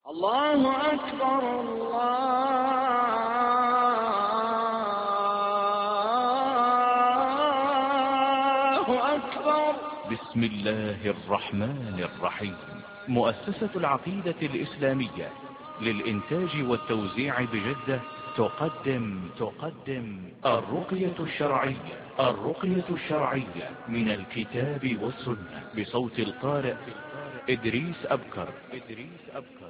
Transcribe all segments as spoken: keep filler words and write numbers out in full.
الله أكبر الله أكبر. بسم الله الرحمن الرحيم. مؤسسة العقيدة الإسلامية للإنتاج والتوزيع بجدة تقدم تقدم الرقية الشرعية الرقية الشرعية من الكتاب والسنة بصوت القارئ إدريس أبكر إدريس أبكر.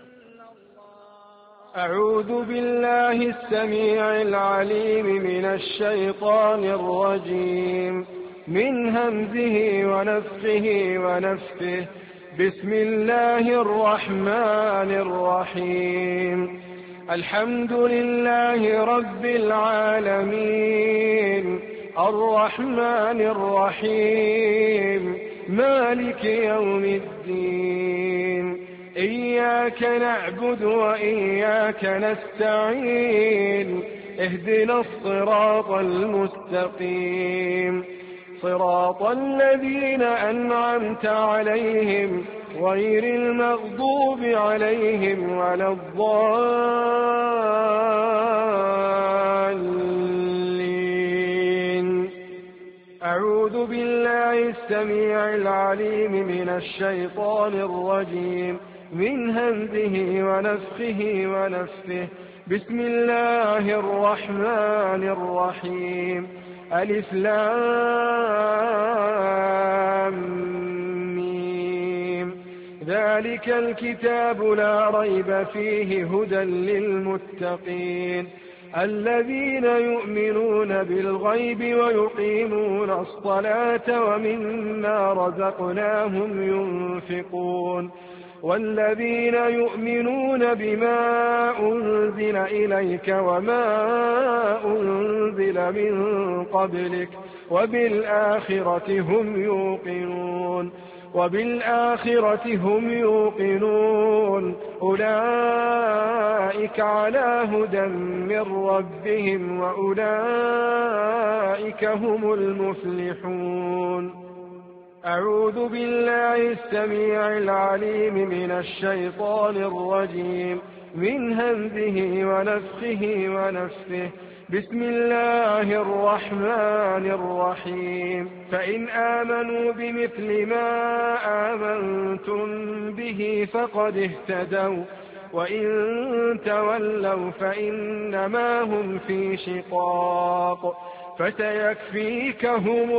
أعوذ بالله السميع العليم من الشيطان الرجيم من همزه ونفخه ونفثه. بسم الله الرحمن الرحيم. الحمد لله رب العالمين الرحمن الرحيم مالك يوم الدين. إياك نعبد وإياك نستعين. اهدنا الصراط المستقيم صراط الذين أنعمت عليهم غير المغضوب عليهم ولا الضالين. أعوذ بالله السميع العليم من الشيطان الرجيم من همزه ونفخه ونفثه. بسم الله الرحمن الرحيم. ألف لام ميم. ذلك الكتاب لا ريب فيه هدى للمتقين الذين يؤمنون بالغيب ويقيمون الصلاة ومما رزقناهم ينفقون والذين يؤمنون بما أنزل إليك وما أنزل من قبلك وبالآخرة هم يوقنون وبالآخرة هم يوقنون أولئك على هدى من ربهم وأولئك هم المفلحون. أعوذ بالله السميع العليم من الشيطان الرجيم من همزه ونفخه ونفثه. بسم الله الرحمن الرحيم. فإن آمنوا بمثل ما آمنتم به فقد اهتدوا وإن تولوا فإنما هم في شقاق فسيكفيكهم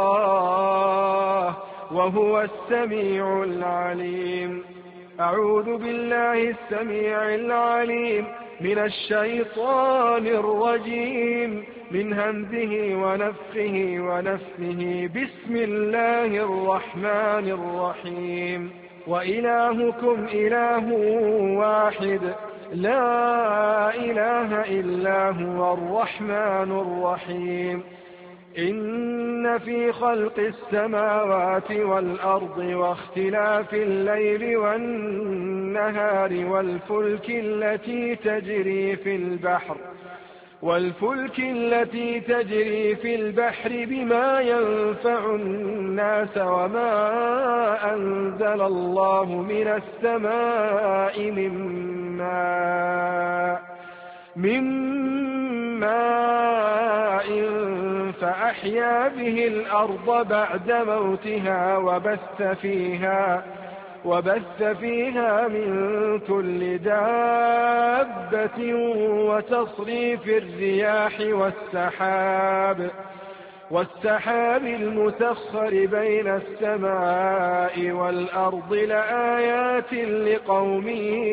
الله وهو السميع العليم. أعوذ بالله السميع العليم من الشيطان الرجيم من همزه ونفخه ونفثه. بسم الله الرحمن الرحيم. وإلهكم إله واحد لا إله إلا هو الرحمن الرحيم. إن في خلق السماوات والأرض واختلاف الليل والنهار والفلك التي تجري في البحر والفلك التي تجري في البحر بما ينفع الناس وما أنزل الله من السماء من ماء من ماء فأحيا به الأرض بعد موتها وبث فيها وبث فيها من كل دابة وتصريف الرياح والسحاب والسحاب المسخر بين السماء والأرض لآيات لقوم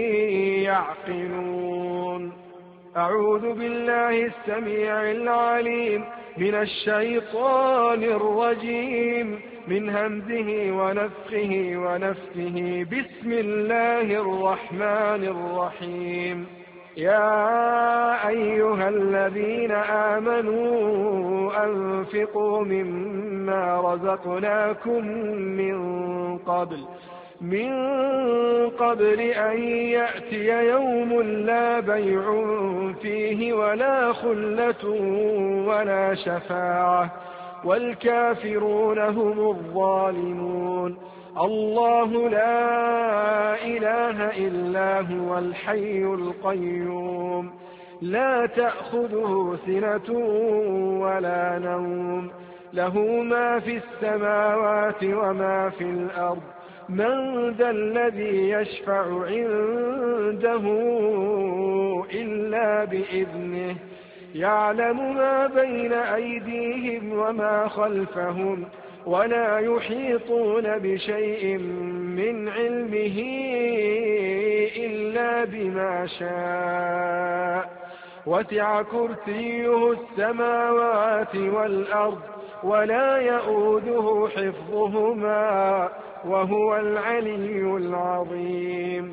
يعقلون. أعوذ بالله السميع العليم من الشيطان الرجيم من همزه ونفخه ونفثه. بسم الله الرحمن الرحيم. يا أيها الذين آمنوا أنفقوا مما رزقناكم من قبل من قبل أن يأتي يوم لا بيع فيه ولا خلة ولا شفاعة والكافرون هم الظالمون. الله لا إله إلا هو الحي القيوم لا تأخذه سنة ولا نوم له ما في السماوات وما في الأرض من ذا الذي يشفع عنده إلا بإذنه يعلم ما بين أيديهم وما خلفهم ولا يحيطون بشيء من علمه إلا بما شاء وسع كرسيه السماوات والأرض ولا يؤوده حفظهما وهو العلي العظيم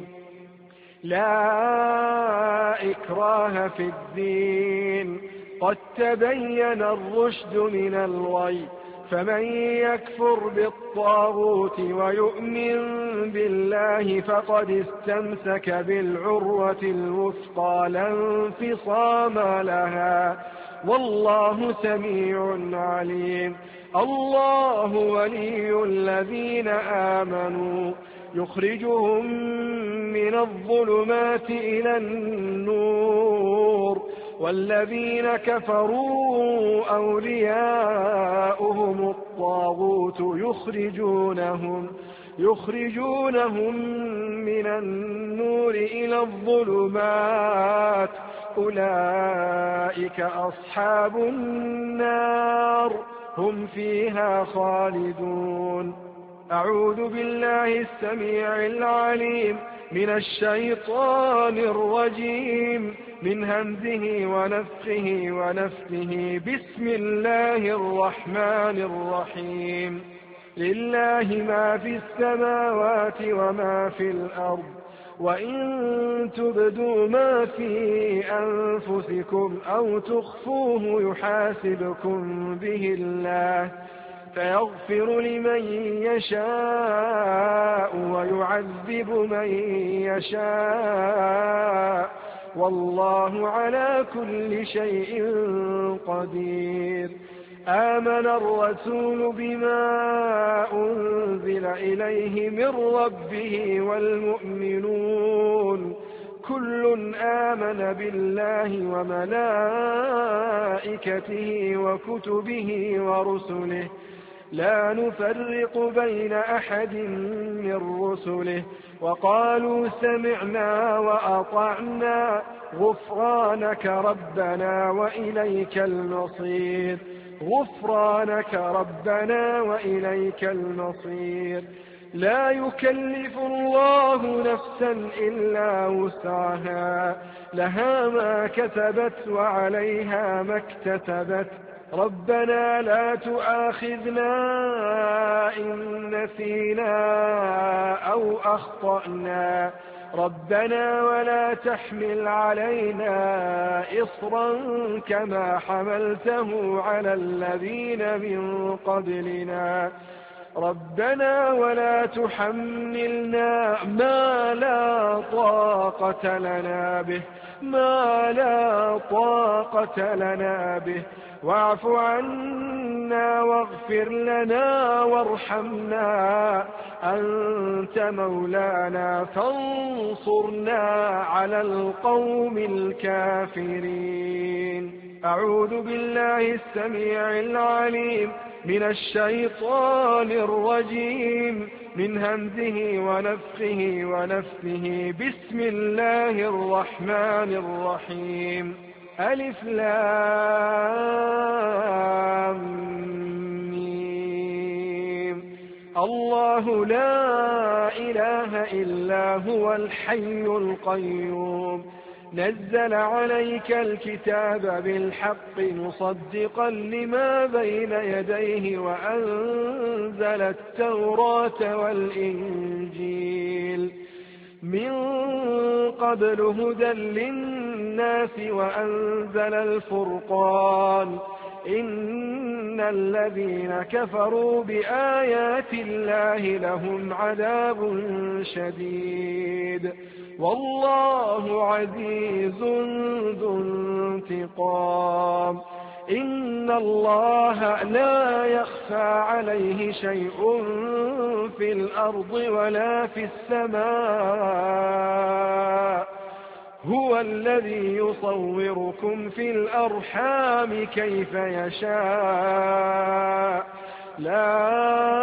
لا إكراه في الدين قد تبين الرشد من الغي فمن يكفر بالطاغوت ويؤمن بالله فقد استمسك بالعروة الوثقى لا انفصام لها والله سميع عليم الله ولي الذين آمنوا يخرجهم من الظلمات إلى النور والذين كفروا أولياؤهم الطاغوت يخرجونهم يخرجونهم من النور إلى الظلمات أولئك أصحاب النار هم فيها خالدون أعوذ بالله السميع العليم من الشيطان الرجيم من همزه ونفخه ونفثه بسم الله الرحمن الرحيم لله ما في السماوات وما في الأرض وإن تبدوا ما في أنفسكم أو تخفوه يحاسبكم به الله فيغفر لمن يشاء ويعذب من يشاء والله على كل شيء قدير آمن الرسول بما أنزل إليه من ربه والمؤمنون كل آمن بالله وملائكته وكتبه ورسله لا نفرق بين أحد من رسله وقالوا سمعنا وأطعنا غفرانك ربنا وإليك المصير غفرانك ربنا وإليك المصير لا يكلف الله نفسا إلا وسعها لها ما كسبت وعليها ما اكتسبت ربنا لا تؤاخذنا إن نسينا أو أخطأنا ربنا ولا تحمل علينا إصرا كما حملته على الذين من قبلنا ربنا ولا تحملنا ما لا طاقة لنا به ما لا طاقة لنا به واعف عنا واغفر لنا وارحمنا أنت مولانا فانصرنا على القوم الكافرين أعوذ بالله السميع العليم من الشيطان الرجيم من همزه ونفخه ونفثه بسم الله الرحمن الرحيم ألف لام ميم الله لا إله إلا هو الحي القيوم نزل عليك الكتاب بالحق مصدقا لما بين يديه وأنزل التوراة والإنجيل من قبل هدى للناس وأنزل الفرقان إن الذين كفروا بآيات الله لهم عذاب شديد والله عزيز ذو انتقام إن الله لا يخفى عليه شيء في الأرض ولا في السماء هو الذي يصوركم في الأرحام كيف يشاء لا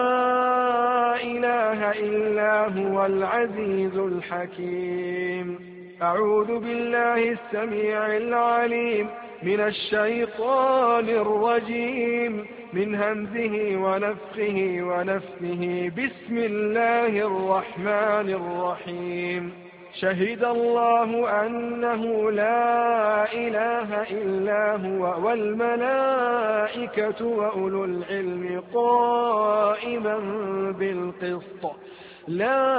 إله إلا هو العزيز الحكيم. أعوذ بالله السميع العليم من الشيطان الرجيم من همزه ونفخه ونفثه. بسم الله الرحمن الرحيم. شهد الله أنه لا إله إلا هو والملائكة وأولو العلم قائما بالقسط لا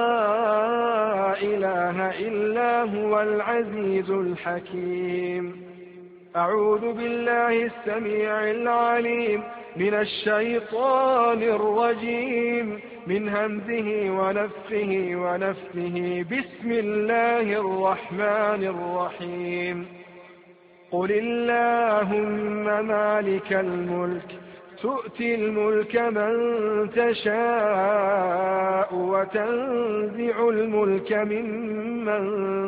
إله إلا هو العزيز الحكيم. أعوذ بالله السميع العليم من الشيطان الرجيم من همزه ونفخه ونفثه. بسم الله الرحمن الرحيم. قل اللهم مالك الملك تؤتي الملك من تشاء وتنزع الملك ممن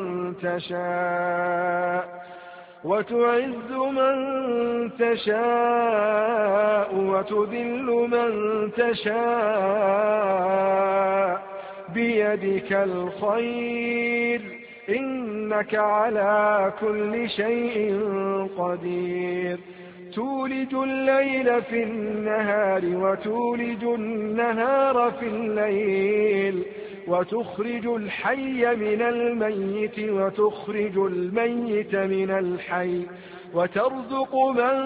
تشاء وتعز من تشاء وتذل من تشاء بيدك الخير إنك على كل شيء قدير. تولج الليل في النهار وتولج النهار في الليل وتخرج الحي من الميت وتخرج الميت من الحي وترزق من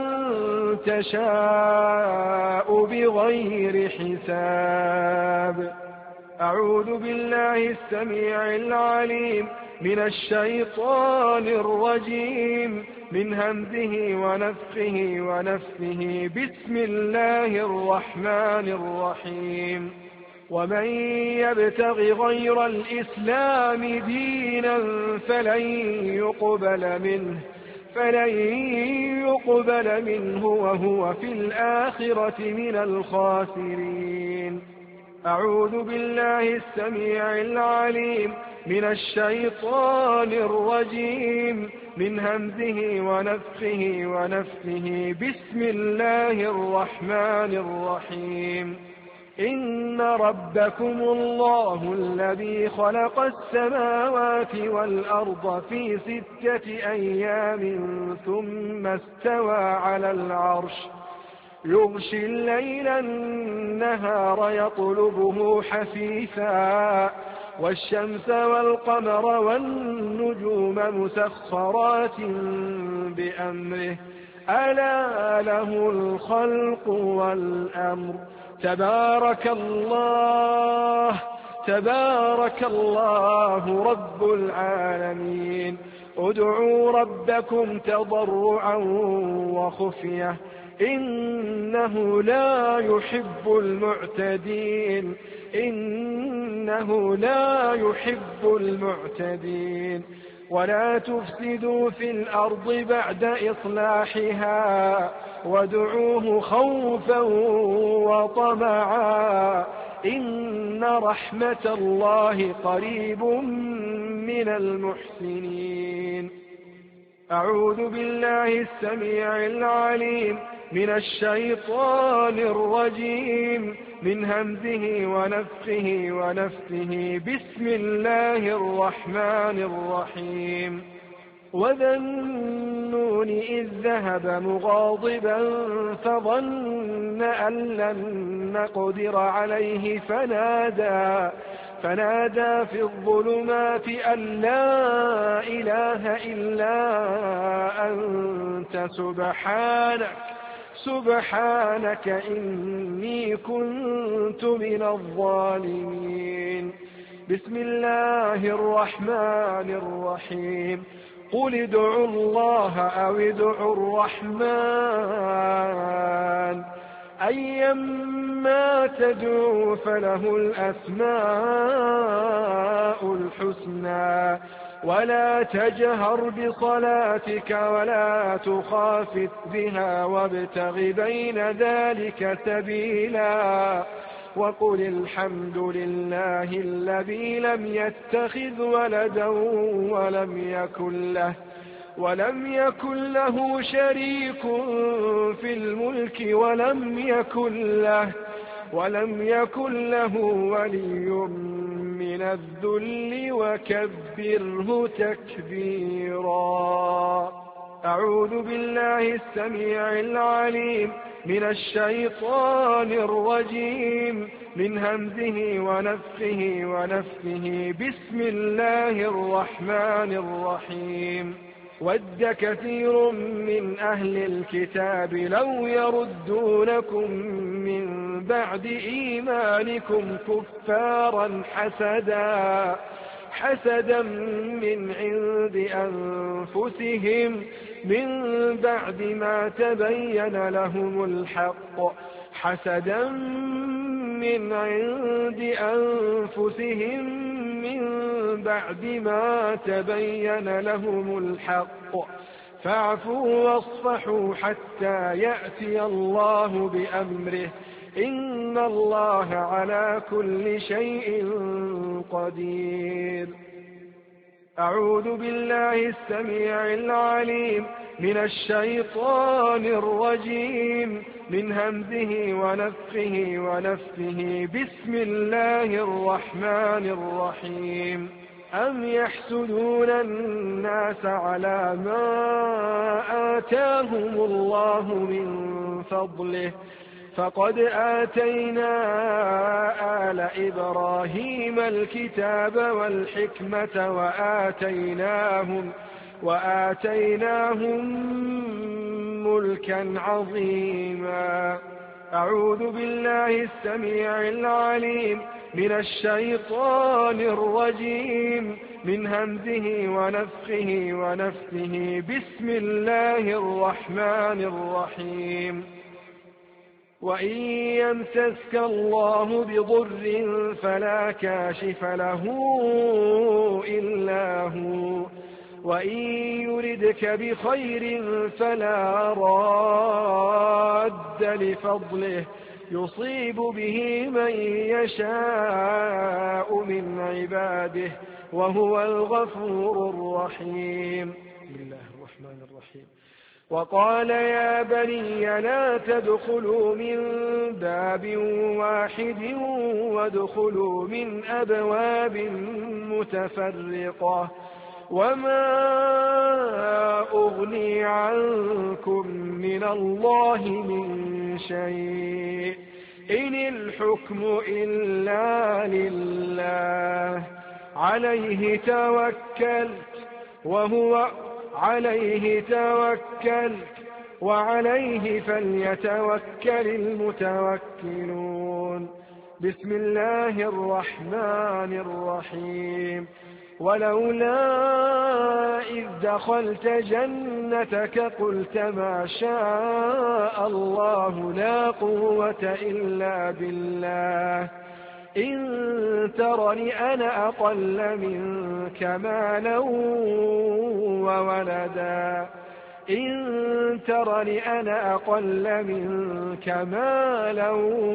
تشاء بغير حساب. أعوذ بالله السميع العليم من الشيطان الرجيم من همزه ونفخه ونفثه. بسم الله الرحمن الرحيم. ومن يبتغ غير الإسلام دينا فلن يقبل منه فلن يقبل منه وهو في الآخرة من الخاسرين. أعوذ بالله السميع العليم من الشيطان الرجيم من همزه ونفخه ونفثه. بسم الله الرحمن الرحيم. إن ربكم الله الذي خلق السماوات والأرض في ستة أيام ثم استوى على العرش يغشي الليل النهار يطلبه حثيثا والشمس والقمر والنجوم مسخرات بأمره ألا له الخلق والأمر. تبارك الله تبارك الله رب العالمين. ادعوا ربكم تضرعا وخفية إنه لا يحب المعتدين إنه لا يحب المعتدين. ولا تفسدوا في الأرض بعد إصلاحها وادعوه خوفا وطمعا إن رحمة الله قريب من المحسنين. أعوذ بالله السميع العليم من الشيطان الرجيم من همزه ونفخه ونفثه. بسم الله الرحمن الرحيم. وذا النون إذ ذهب مغاضبا فظن أن لن نقدر عليه فنادى فنادى في الظلمات أن لا إله إلا أنت سبحانك سبحانك إني كنت من الظالمين. بسم الله الرحمن الرحيم. قل ادعوا الله أو ادعوا الرحمن أيما تدعوا فله الأسماء الحسنى ولا تجهر بصلاتك ولا تخافت بها وابتغ بين ذلك سبيلا وقل الحمد لله الذي لم يتخذ ولدا ولم يكن له ولم يكن له شريك في الملك ولم يكن له ولم يكن له ولي من الذل وكبره تكبيرا. أعوذ بالله السميع العليم من الشيطان الرجيم من همزه ونفخه ونفثه. بسم الله الرحمن الرحيم. ود كثير من أهل الكتاب لو يردونكم من بعد إيمانكم كفارا حسدا حسدا من عند أنفسهم من بعد ما تبين لهم الحق حسدا من عند أنفسهم من بعد ما تبين لهم الحق فاعفوا واصفحوا حتى يأتي الله بأمره إن الله على كل شيء قدير. أعوذ بالله السميع العليم من الشيطان الرجيم من همزه ونفخه ونفثه. بسم الله الرحمن الرحيم. أم يحسدون الناس على ما آتاهم الله من فضله فقد آتينا آل إبراهيم الكتاب والحكمة وآتيناهم, وآتيناهم ملكا عظيما. أعوذ بالله السميع العليم من الشيطان الرجيم من همزه ونفخه ونفثه. بسم الله الرحمن الرحيم. وإن يمسسك الله بضر فلا كاشف له إلا هو وإن يردك بخير فلا راد لفضله يصيب به من يشاء من عباده وهو الغفور الرحيم. بسم الله الرحمن الرحيم. وقال يا بني لا تدخلوا من باب واحد وادخلوا من أبواب متفرقة وما أغني عنكم من الله من شيء إن الحكم إلا لله عليه توكلت وهو عليه توكلت وعليه فليتوكل المتوكلون. بسم الله الرحمن الرحيم. ولولا إذ دخلت جنتك قلت ما شاء الله لا قوة إلا بالله إن ترني أنا أقل منك مالا وولدا إن ترني أنا أقل منك مالا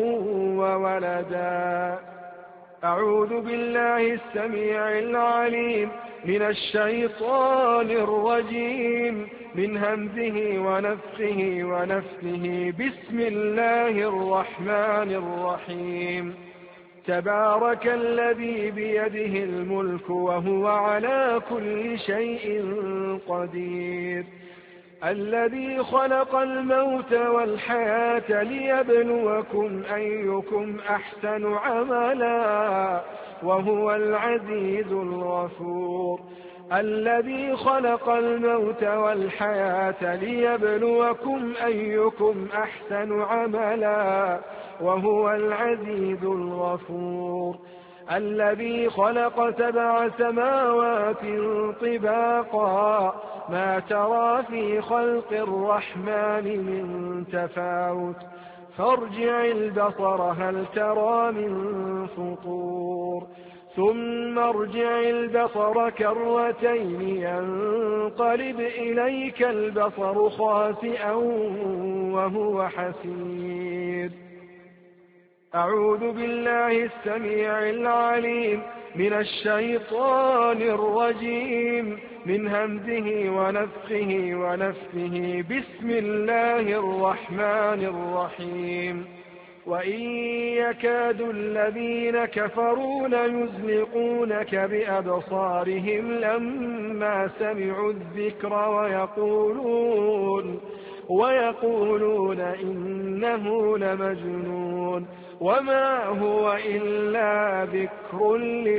وولدا. أعوذ بالله السميع العليم من الشيطان الرجيم من همزه ونفخه ونفثه. بسم الله الرحمن الرحيم. تبارك الذي بيده الملك وهو على كل شيء قدير الذي خلق الموت والحياة ليبلوكم أيكم أحسن عملا وهو العزيز الغفور. الذي خلق الموت والحياة ليبلوكم أيكم أحسن عملا وهو العزيز الغفور. الذي خلق سبع سماوات طباقا ما ترى في خلق الرحمن من تفاوت فارجع البصر هل ترى من فطور ثم ارجع البصر كرتين ينقلب إليك البصر خاسئا وهو حسير. أعوذ بالله السميع العليم من الشيطان الرجيم من همزه ونفخه ونفثه. بسم الله الرحمن الرحيم. وإن يكاد الذين كفروا ليزلقونك بأبصارهم لما سمعوا الذكر ويقولون, ويقولون إنه لمجنون وما هو إلا ذكر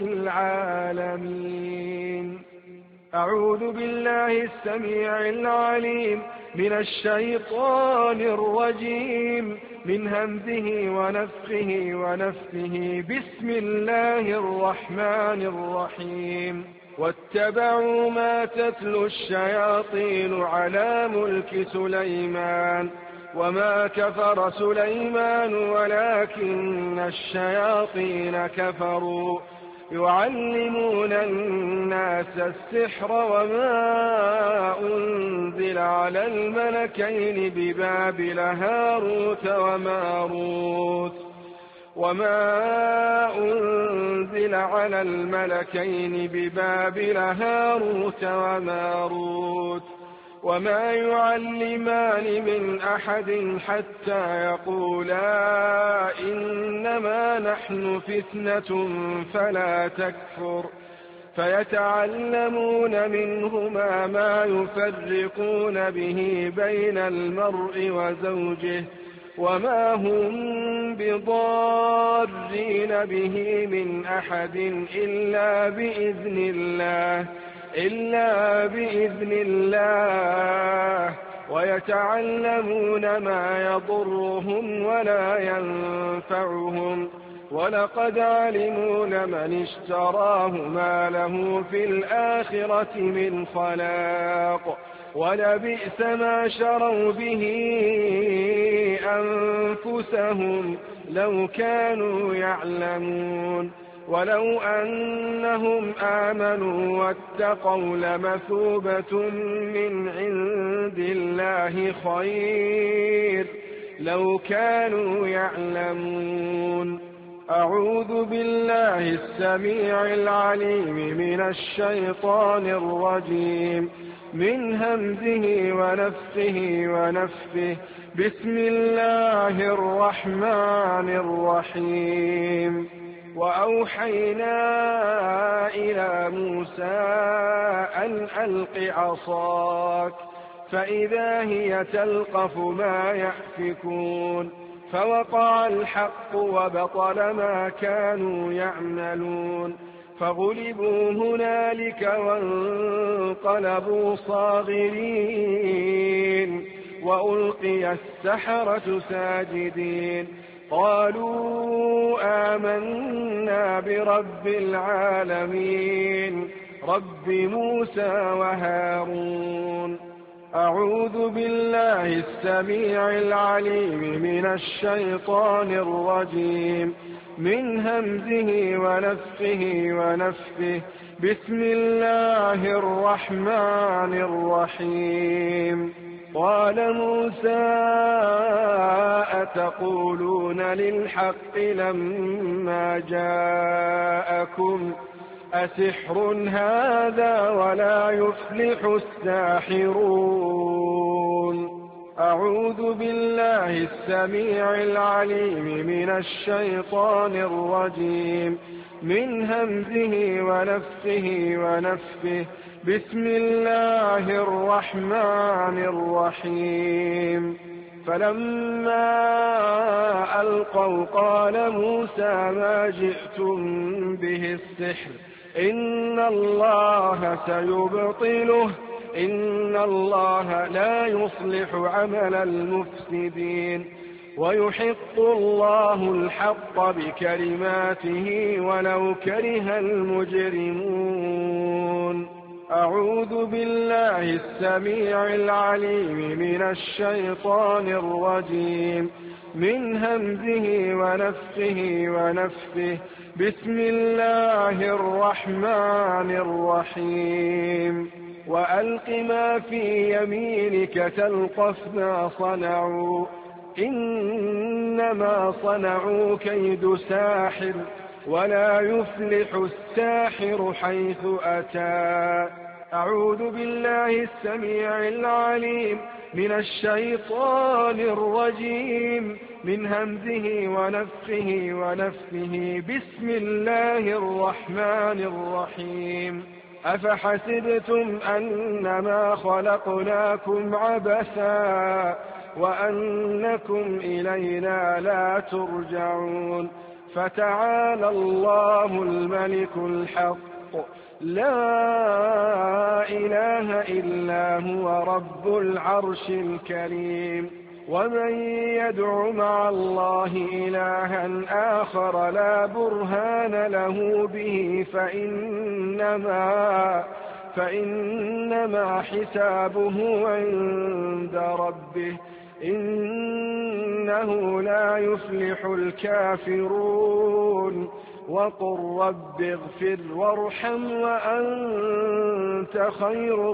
للعالمين. أعوذ بالله السميع العليم من الشيطان الرجيم من همزه ونفخه ونفثه. بسم الله الرحمن الرحيم. واتبعوا ما تتلو الشياطين على ملك سليمان وما كفر سليمان ولكن الشياطين كفروا يعلمون الناس السحر وما أنزل على الملكين ببابل هاروت وماروت وما أنزل على الملكين ببابل هاروت وماروت وما يعلمان من أحد حتى يقولا إنما نحن فتنة فلا تكفر فيتعلمون منهما ما يفرقون به بين المرء وزوجه وما هم بضارين به من أحد إلا بإذن الله إلا بإذن الله ويتعلمون ما يضرهم ولا ينفعهم ولقد علموا لمن اشتراه ما له في الآخرة من خلاق ولبئس ما شروا به أنفسهم لو كانوا يعلمون. ولو أنهم آمنوا واتقوا لمثوبة من عند الله خير لو كانوا يعلمون. أعوذ بالله السميع العليم من الشيطان الرجيم من همزه ونفخه ونفثه. بسم الله الرحمن الرحيم. وأوحينا إلى موسى أن ألق عصاك فإذا هي تلقف ما يأفكون فوقع الحق وبطل ما كانوا يعملون فغلبوا هنالك وانقلبوا صاغرين وألقي السحرة ساجدين قالوا آمنا برب العالمين رب موسى وهارون. أعوذ بالله السميع العليم من الشيطان الرجيم من همزه ونفخه ونفثه. بسم الله الرحمن الرحيم. قال موسى أتقولون للحق لما جاءكم أسحر هذا ولا يفلح الساحرون. أعوذ بالله السميع العليم من الشيطان الرجيم من همزه ونفخه ونفثه. بسم الله الرحمن الرحيم. فلما ألقوا قال موسى ما جئتم به السحر إن الله سيبطله إن الله لا يصلح عمل المفسدين ويحق الله الحق بكلماته ولو كره المجرمون. أعوذ بالله السميع العليم من الشيطان الرجيم من همزه ونفخه ونفثه. بسم الله الرحمن الرحيم. وألق ما في يمينك تلقف ما صنعوا إنما صنعوا كيد ساحر ولا يفلح الساحر حيث أتى. أعوذ بالله السميع العليم من الشيطان الرجيم من همزه ونفخه ونفثه. بسم الله الرحمن الرحيم. أفحسبتم أنما خلقناكم عبثا وأنكم إلينا لا ترجعون. فتعالى الله الملك الحق لا إله إلا هو رب العرش الكريم. ومن يدع مع الله إلها آخر لا برهان له به فإنما, فإنما حسابه عند ربه إنه لا يفلح الكافرون. وقل رب اغفر وارحم وأنت خير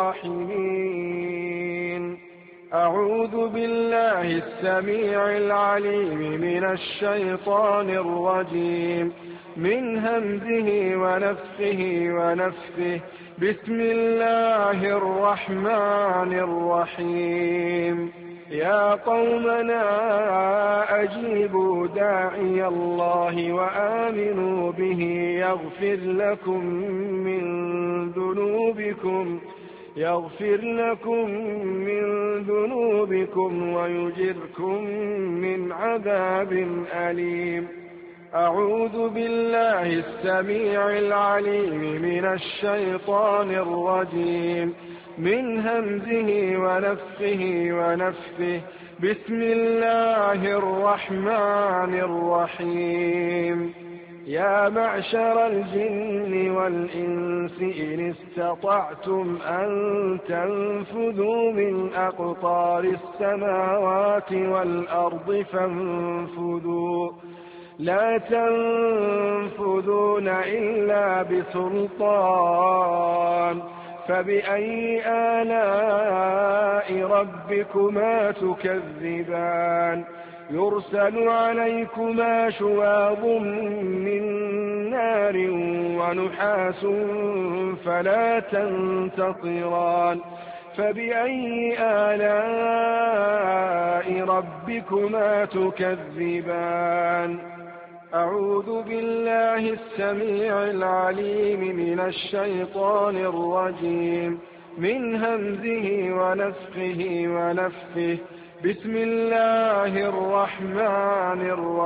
الراحمين. أعوذ بالله السميع العليم من الشيطان الرجيم من همزه ونفخه ونفثه. بسم الله الرحمن الرحيم. يا قومنا أجيبوا داعي الله وآمنوا به يغفر لكم من ذنوبكم يغفر لكم من ذنوبكم ويجركم من عذاب أليم. أعوذ بالله السميع العليم من الشيطان الرجيم من همزه ونفخه ونفثه. بسم الله الرحمن الرحيم. يا معشر الجن والإنس إن استطعتم أن تنفذوا من أقطار السماوات والأرض فانفذوا لا تنفذون إلا بسلطان. فبأي آلاء ربكما تكذبان. يرسل عليكما شواظ من نار ونحاس فلا تنتصران. فبأي آلاء ربكما تكذبان. أعوذ بالله السميع العليم من الشيطان الرجيم من همزه ونفخه ونفثه. بسم الله الرحمن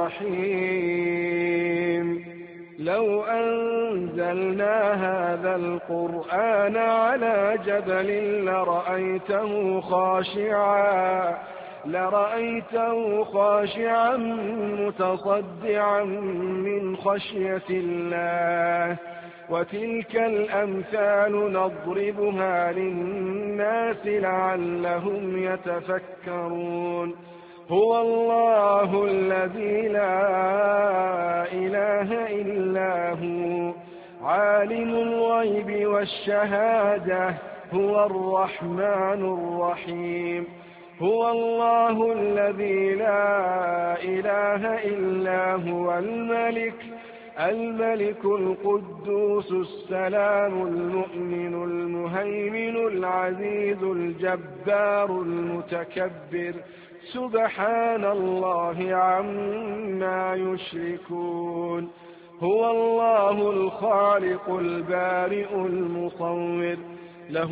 الرحيم. لو أنزلنا هذا القرآن على جبل لرأيته خاشعا لرأيته خاشعا متصدعا من خشية الله. وتلك الأمثال نضربها للناس لعلهم يتفكرون. هو الله الذي لا إله إلا هو عالم الغيب والشهادة هو الرحمن الرحيم. هو الله الذي لا إله إلا هو الملك الملك القدوس السلام المؤمن المهيمن العزيز الجبار المتكبر. سبحان الله عما يشركون. هو الله الخالق البارئ المصور له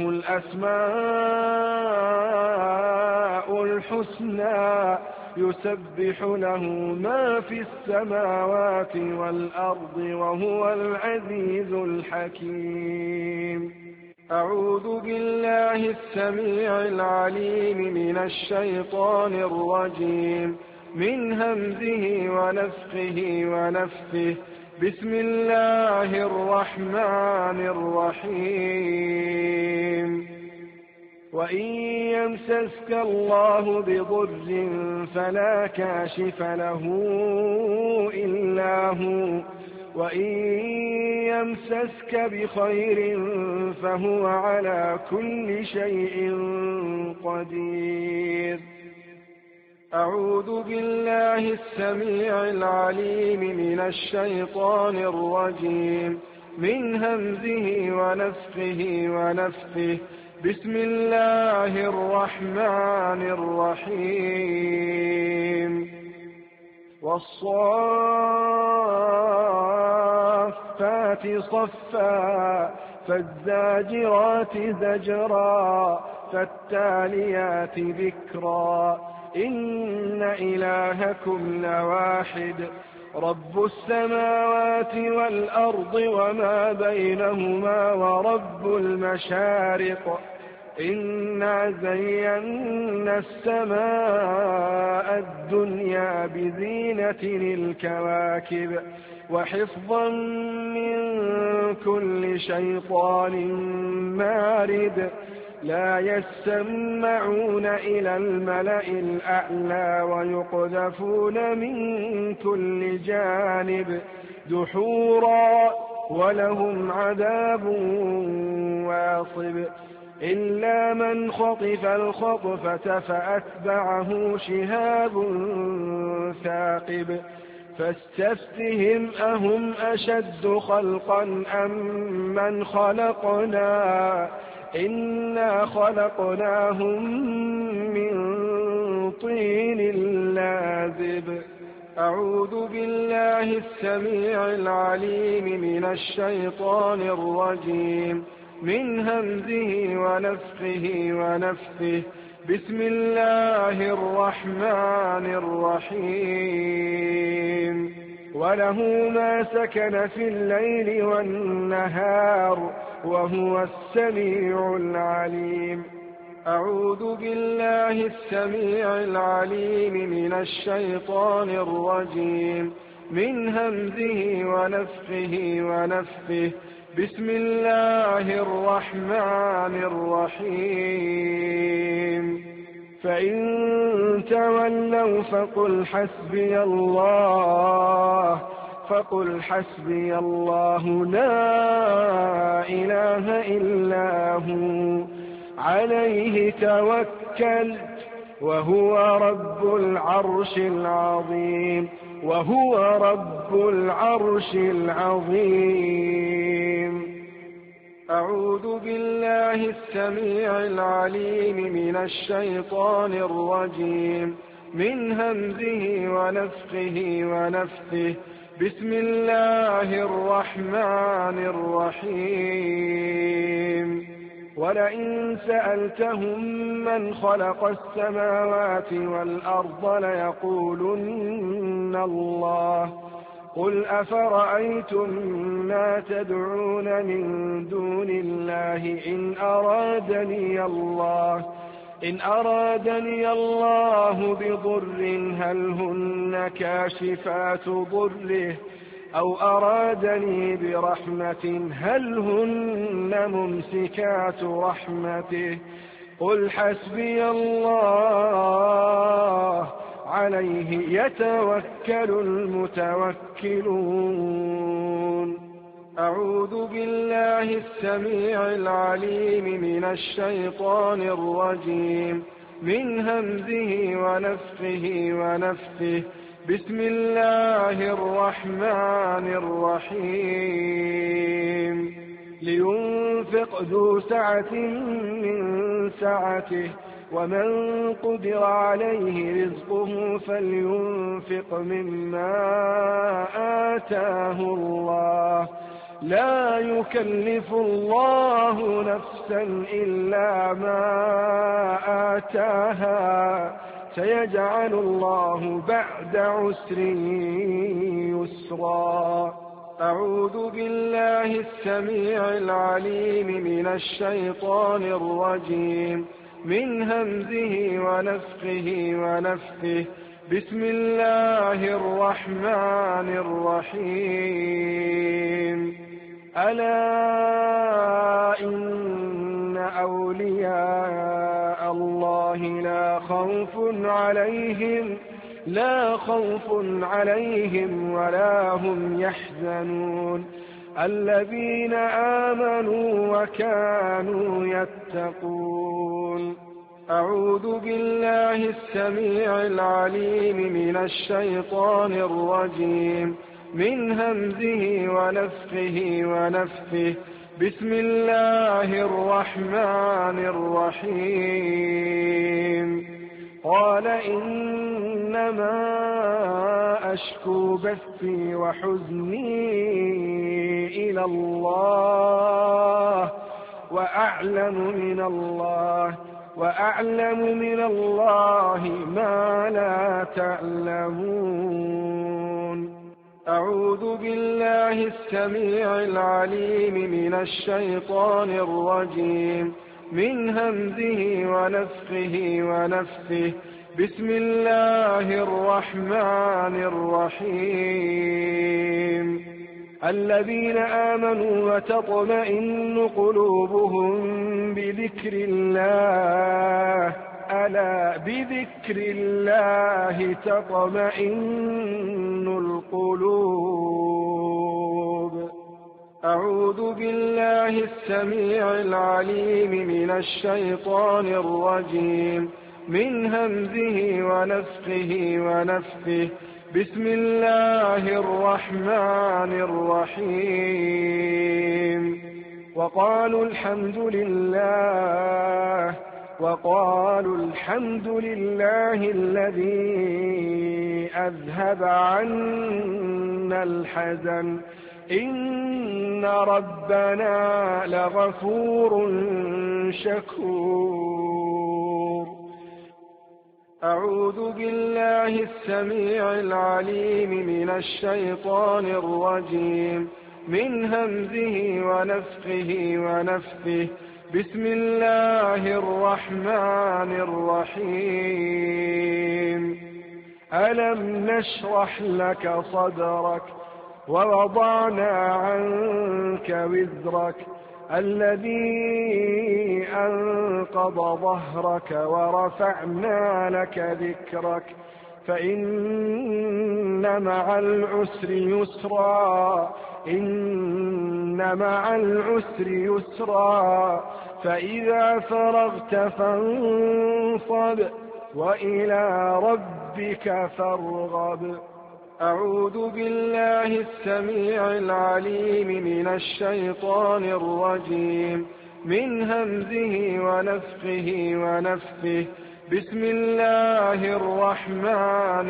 الأسماء الحسنى يسبح له ما في السماوات والأرض وهو العزيز الحكيم. أعوذ بالله السميع العليم من الشيطان الرجيم من همزه ونفخه ونفثه. بسم الله الرحمن الرحيم. وإن يمسسك الله بضر فلا كاشف له إلا هو، وإن يمسسك بخير فهو على كل شيء قدير. أعوذ بالله السميع العليم من الشيطان الرجيم من همزه ونفخه ونفثه. بسم الله الرحمن الرحيم. والصافات صفا فالزاجرات زجرا فالتاليات ذكرا. إن إلهكم لواحد رب السماوات والأرض وما بينهما ورب المشارق. إنا زينا السماء الدنيا بزينة الكواكب وحفظا من كل شيطان مارد. لا يسمعون إلى الملأ الأعلى ويقذفون من كل جانب دحورا ولهم عذاب واصب. إلا من خطف الخطفة فأتبعه شهاب ثاقب. فاستفتهم أهم أشد خلقا أم من خلقنا إنا خلقناهم من طين لازب. أعوذ بالله السميع العليم من الشيطان الرجيم من همزه ونفخه ونفثه. بسم الله الرحمن الرحيم. وله ما سكن في الليل والنهار وهو السميع العليم. أعوذ بالله السميع العليم من الشيطان الرجيم من همزه ونفخه ونفثه. بسم الله الرحمن الرحيم. فإن تولوا فقل حسبي الله فقل حسبي الله لا إله إلا هو عليه توكلت وهو رب العرش العظيم وهو رب العرش العظيم. أعوذ بالله السميع العليم من الشيطان الرجيم من همزه ونفخه ونفثه. بسم الله الرحمن الرحيم. ولئن سألتهم من خلق السماوات والأرض ليقولن الله. قل أفرأيتم ما تدعون من دون الله إن أرادني الله إن أرادني الله بضر هل هن كاشفات ضره أو أرادني برحمة هل هن ممسكات رحمته. قل حسبي الله عليه يتوكل المتوكلون. أعوذ بالله السميع العليم من الشيطان الرجيم من همزه ونفخه ونفثه. بسم الله الرحمن الرحيم. لينفق ذو سعة من سعته ومن قدر عليه رزقه فلينفق مما آتاه الله لا يكلف الله نفسا إلا ما آتاها سيجعل الله بعد عسر يسرا. أعوذ بالله السميع العليم من الشيطان الرجيم من همزه ونفخه ونفثه. بسم الله الرحمن الرحيم. ألا إن أولياء الله لا خوف عليهم لا خوف عليهم ولا هم يحزنون الذين آمنوا وكانوا يتقون. أعوذ بالله السميع العليم من الشيطان الرجيم من همزه ونفخه ونفثه. بسم الله الرحمن الرحيم. قال إنما أشكو بثي وحزني إلى الله وأعلم من الله وأعلم من الله ما لا تعلمون. أعوذ بالله السميع العليم من الشيطان الرجيم من همزه ونفخه ونفثه. بسم الله الرحمن الرحيم. الذين آمنوا وتطمئن قلوبهم بذكر الله ألا بذكر الله تطمئن القلوب. أعوذ بالله السميع العليم من الشيطان الرجيم من همزه ونفخه ونفثه. بسم الله الرحمن الرحيم. وقالوا الحمد لله وقالوا الحمد لله الذي أذهب عنا الحزن إن ربنا لغفور شكور. أعوذ بالله السميع العليم من الشيطان الرجيم من همزه ونفخه ونفثه. بسم الله الرحمن الرحيم. ألم نشرح لك صدرك ووضعنا عنك وزرك الذي أنقض ظهرك ورفعنا لك ذكرك فإن مع العسر يسرا إن مع العسر يسرا فإذا فرغت فانصب وإلى ربك فارغب. أعوذ بالله السميع العليم من الشيطان الرجيم من همزه ونفخه ونفثه. بسم الله الرحمن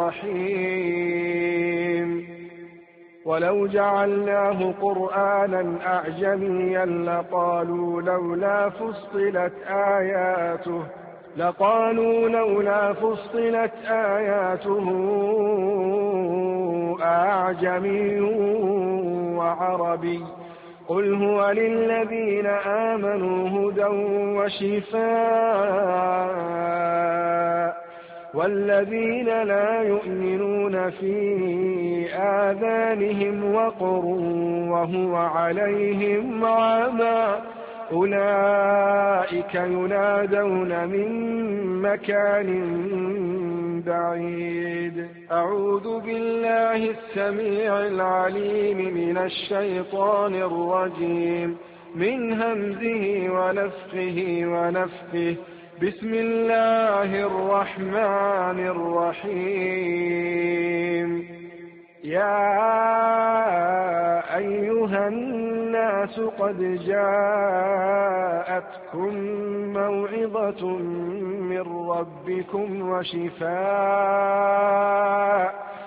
الرحيم. ولو جعلناه قرآنا أعجميا لقالوا لولا فصلت آياته لقالوا لولا فصلت آياته أعجمي وعربي قل هو للذين آمنوا هدى وشفاء والذين لا يؤمنون في آذانهم وقر وهو عليهم عمى أولئك ينادون من مكان بعيد. أعوذ بالله السميع العليم من الشيطان الرجيم من همزه ونفخه ونفثه. بسم الله الرحمن الرحيم. يا أيها الناس قد جاءتكم موعظة من ربكم وشفاء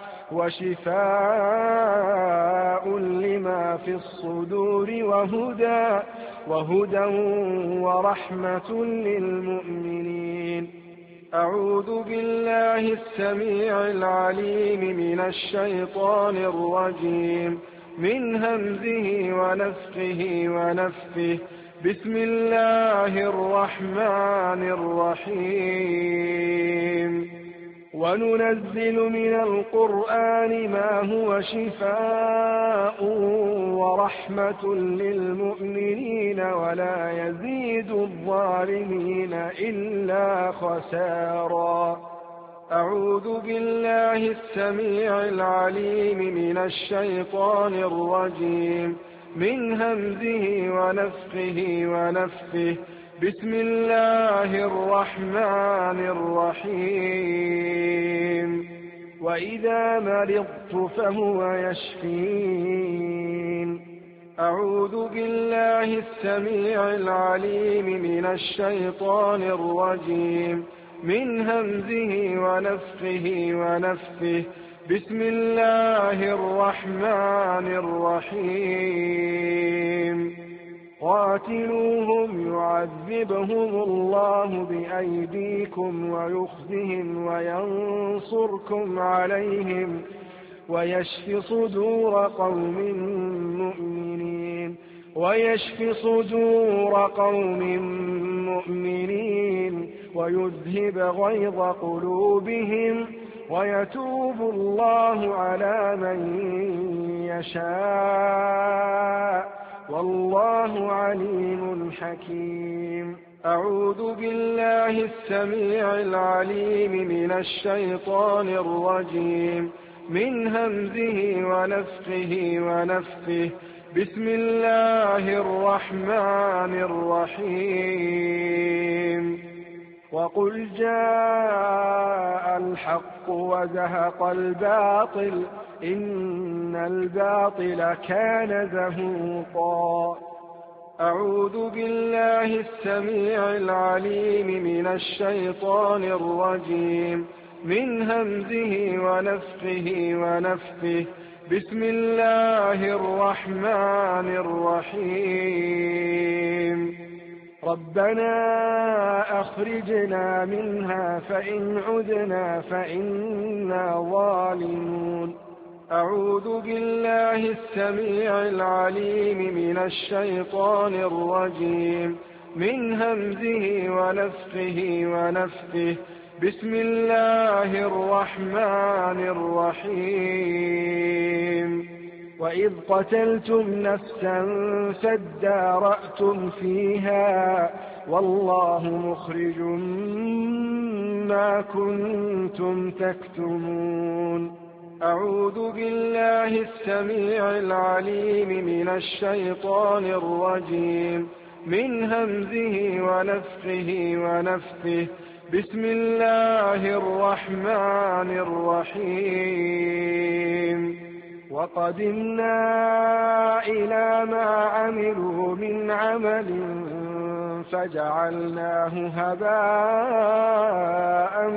وشفاء لما في الصدور وهدى وهدى ورحمة للمؤمنين. أعوذ بالله السميع العليم من الشيطان الرجيم من همزه ونفخه ونفثه. بسم الله الرحمن الرحيم. وننزل من القرآن ما هو شفاء ورحمة للمؤمنين ولا يزيد الظالمين إلا خسارا. أعوذ بالله السميع العليم من الشيطان الرجيم من همزه ونفخه ونفثه. بسم الله الرحمن الرحيم. وإذا مرضت فهو يشفين. أعوذ بالله السميع العليم من الشيطان الرجيم من همزه ونفخه ونفثه. بسم الله الرحمن الرحيم. قاتلوهم يعذبهم الله بأيديكم ويخزهم وينصركم عليهم ويشف صدور قوم مؤمنين ويشف صدور قوم مؤمنين ويذهب غيظ قلوبهم ويتوب الله على من يشاء والله عليم حكيم. أعوذ بالله السميع العليم من الشيطان الرجيم من همزه ونفخه ونفثه. بسم الله الرحمن الرحيم. وقل جاء الحق وزهق الباطل إن الباطل كان زهوقا. أعوذ بالله السميع العليم من الشيطان الرجيم من همزه ونفخه ونفثه. بسم الله الرحمن الرحيم. ربنا أخرجنا منها فإن عدنا فإنا ظالمون. أعوذ بالله السميع العليم من الشيطان الرجيم من همزه ونفخه ونفثه. بسم الله الرحمن الرحيم. وإذ قتلتم نفسا فادارأتم فيها والله مخرج ما كنتم تكتمون. أعوذ بالله السميع العليم من الشيطان الرجيم من همزه ونفخه ونفثه. بسم الله الرحمن الرحيم. وقدمنا إلى ما عملوا من عمل فجعلناه هباء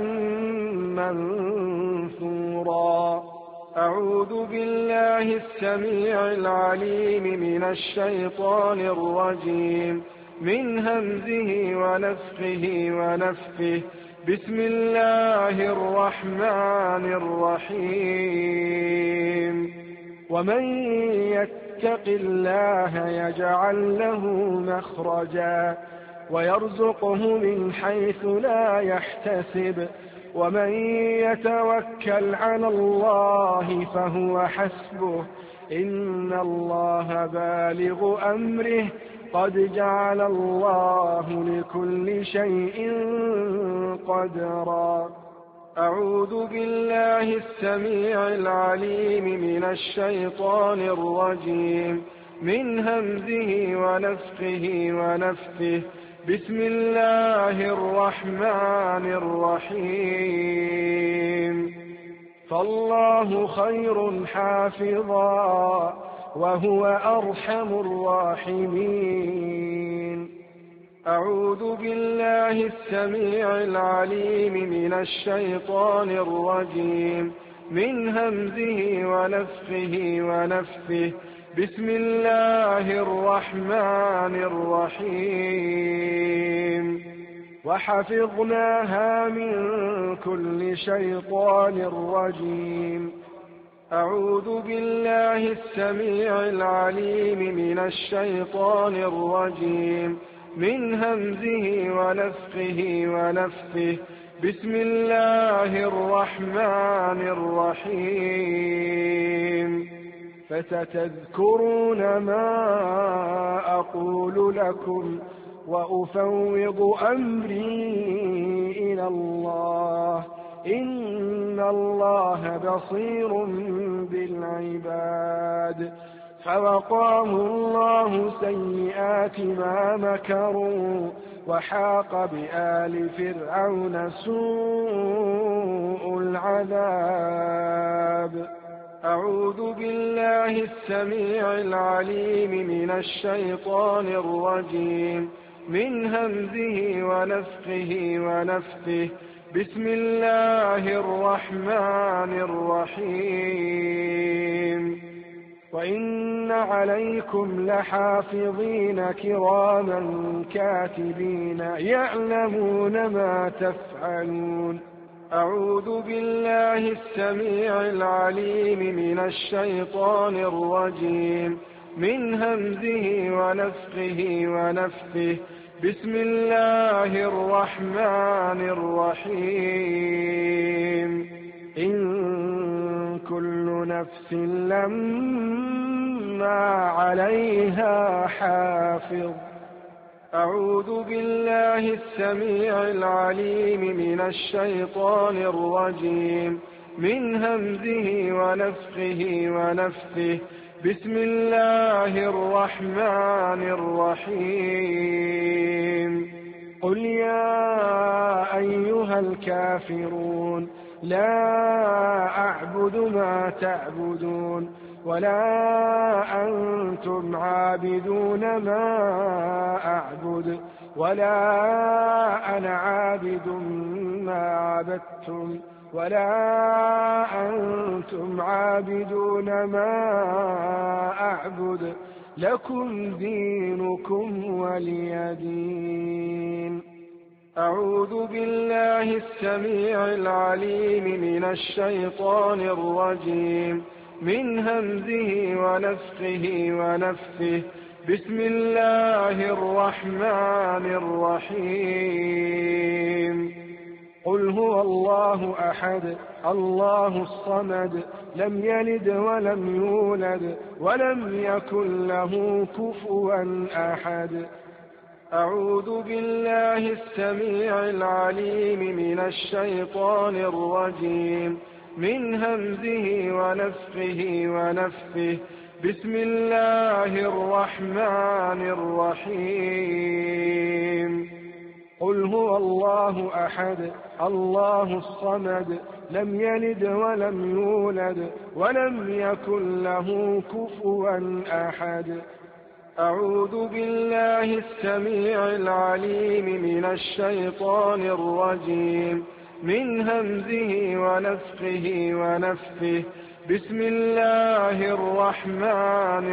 منثورا. أعوذ بالله السميع العليم من الشيطان الرجيم من همزه ونفخه ونفثه. بسم الله الرحمن الرحيم. ومن يتق الله يجعل له مخرجا ويرزقه من حيث لا يحتسب ومن يتوكل على الله فهو حسبه إن الله بالغ أمره قد جعل الله لكل شيء قدرا. أعوذ بالله السميع العليم من الشيطان الرجيم من همزه ونفخه ونفثه. بسم الله الرحمن الرحيم. فالله خير حافظا وهو أرحم الراحمين. أعوذ بالله السميع العليم من الشيطان الرجيم من همزه ونفخه ونفثه. بسم الله الرحمن الرحيم. وحفظناها من كل شيطان رجيم. أعوذ بالله السميع العليم من الشيطان الرجيم من همزه ونفخه ونفثه. بسم الله الرحمن الرحيم. فستذكرون ما أقول لكم وأفوض أمري إلى الله، إن الله بصير بالعباد. فوقاه الله سيئات ما مكروا وحاق بآل فرعون سوء العذاب. أعوذ بالله السميع العليم من الشيطان الرجيم، من همزه ونفخه ونفثه. بسم الله الرحمن الرحيم. وإن عليكم لحافظين كراما كاتبين يعلمون ما تفعلون. أعوذ بالله السميع العليم من الشيطان الرجيم، من همزه ونفخه ونفثه. بسم الله الرحمن الرحيم. إن كل نفس لما عليها حافظ. أعوذ بالله السميع العليم من الشيطان الرجيم، من همزه ونفخه ونفثه. بسم الله الرحمن الرحيم. قل يا أيها الكافرون لا أعبد ما تعبدون ولا أنتم عابدون ما أعبد ولا أنا عابد ما عبدتم ولا أنتم عابدون ما أعبد. لكم دينكم ولي دين. أعوذ بالله السميع العليم من الشيطان الرجيم، من همزه ونفخه ونفثه. بسم الله الرحمن الرحيم. قل هو الله أحد الله الصمد لم يلد ولم يولد ولم يكن له كفوا أحد. أعوذ بالله السميع العليم من الشيطان الرجيم، من همزه ونفخه ونفثه. بسم الله الرحمن الرحيم. قل هو الله أحد الله الصمد لم يلد ولم يولد ولم يكن له كفوا أحد. أعوذ بالله السميع العليم من الشيطان الرجيم، من همزه ونفخه ونفثه. بسم الله الرحمن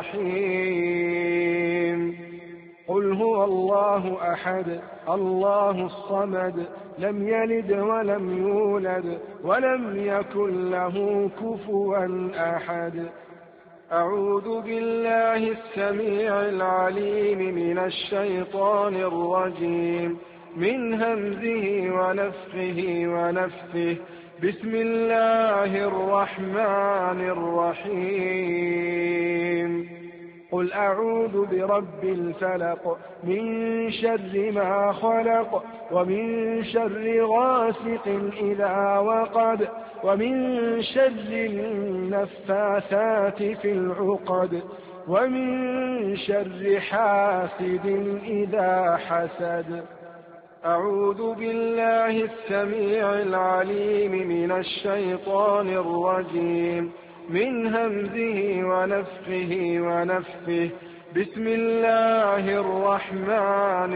الرحيم. قل هو الله أحد الله الصمد لم يلد ولم يولد ولم يكن له كفوا أحد. أعوذ بالله السميع العليم من الشيطان الرجيم، من همزه ونفخه ونفثه. بسم الله الرحمن الرحيم. قل أعوذ برب الفلق من شر ما خلق ومن شر غاسق إذا وقب ومن شر النفاثات في العقد ومن شر حاسد إذا حسد. أعوذ بالله السميع العليم من الشيطان الرجيم، من همزه ونفخه ونفثه. بسم الله الرحمن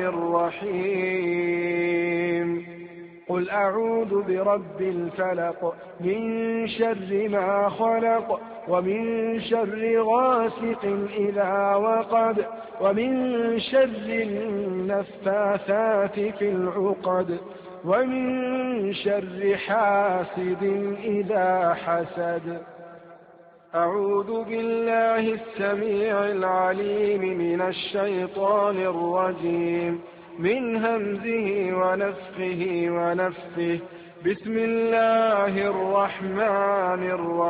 الرحيم. قل أعوذ برب الفلق من شر ما خلق ومن شر غاسق إذا وقب ومن شر النفاثات في العقد ومن شر حاسد إذا حسد. أعوذ بالله السميع العليم من الشيطان الرجيم من همزه ونفخه ونفثه. بسم الله الرحمن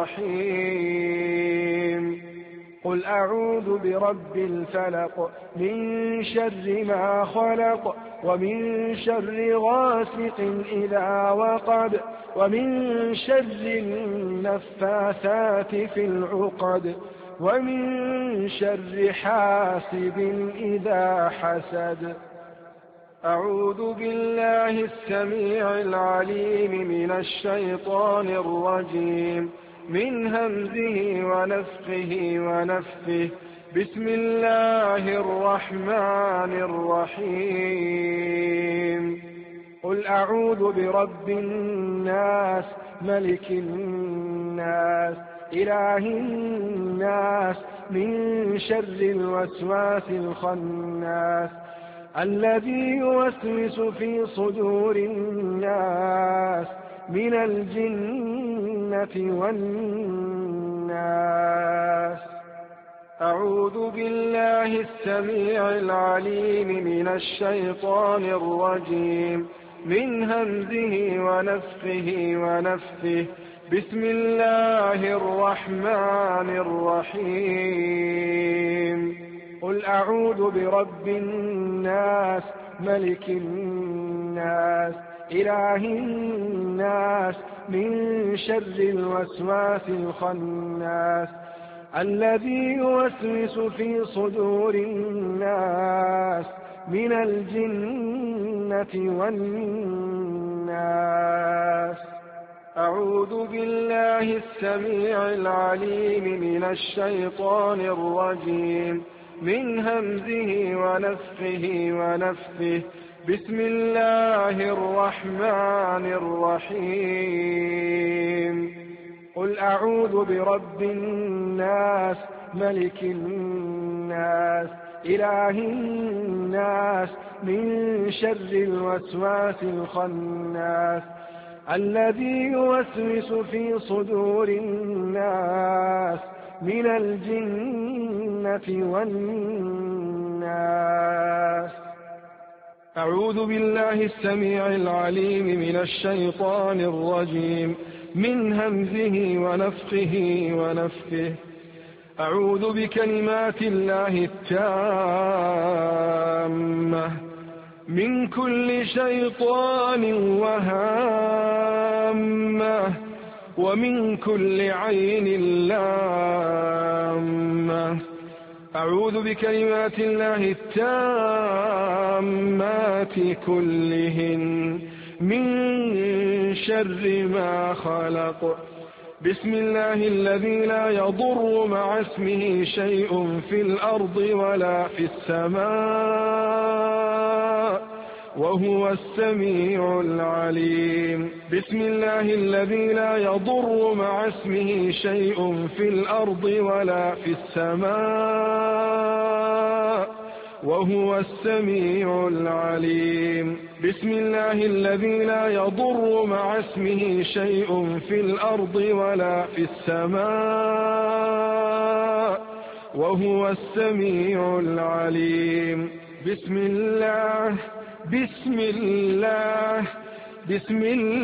الرحيم. قل أعوذ برب الفلق من شر ما خلق ومن شر غاسق إذا وقب ومن شر النفاثات في العقد ومن شر حاسد إذا حسد. أعوذ بالله السميع العليم من الشيطان الرجيم من همزه ونفخه ونفثه. بسم الله الرحمن الرحيم. قل أعوذ برب الناس ملك الناس إله الناس من شر الوسواس الخناس الذي يوسوس في صدور الناس من الجنة والناس. أعوذ بالله السميع العليم من الشيطان الرجيم من همزه ونفخه ونفثه. بسم الله الرحمن الرحيم. قل أعوذ برب الناس ملك الناس إله الناس من شر الوسواس الخناس الذي يوسوس في صدور الناس من الجنة والناس. أعوذ بالله السميع العليم من الشيطان الرجيم من همزه ونفخه ونفثه. بسم الله الرحمن الرحيم. قل أعوذ برب الناس ملك الناس إله الناس من شر الوسواس الخناس الذي يوسوس في صدور الناس من الجنة والناس. أعوذ بالله السميع العليم من الشيطان الرجيم من همزه ونفخه ونفثه. أعوذ بكلمات الله التامة من كل شيطان وهامة ومن كل عين لامة. أعوذ بكلمات الله التامات كلهن من شر ما خلق. بسم الله الذي لا يضر مع اسمه شيء في الأرض ولا في السماء وهو السميع العليم. بسم الله الذي لا يضر مع اسمه شيء في الأرض ولا في السماء وهو السميع العليم. بسم الله الذي لا يضر مع اسمه شيء في الأرض ولا في السماء وهو السميع العليم. بسم الله بسم الله بسم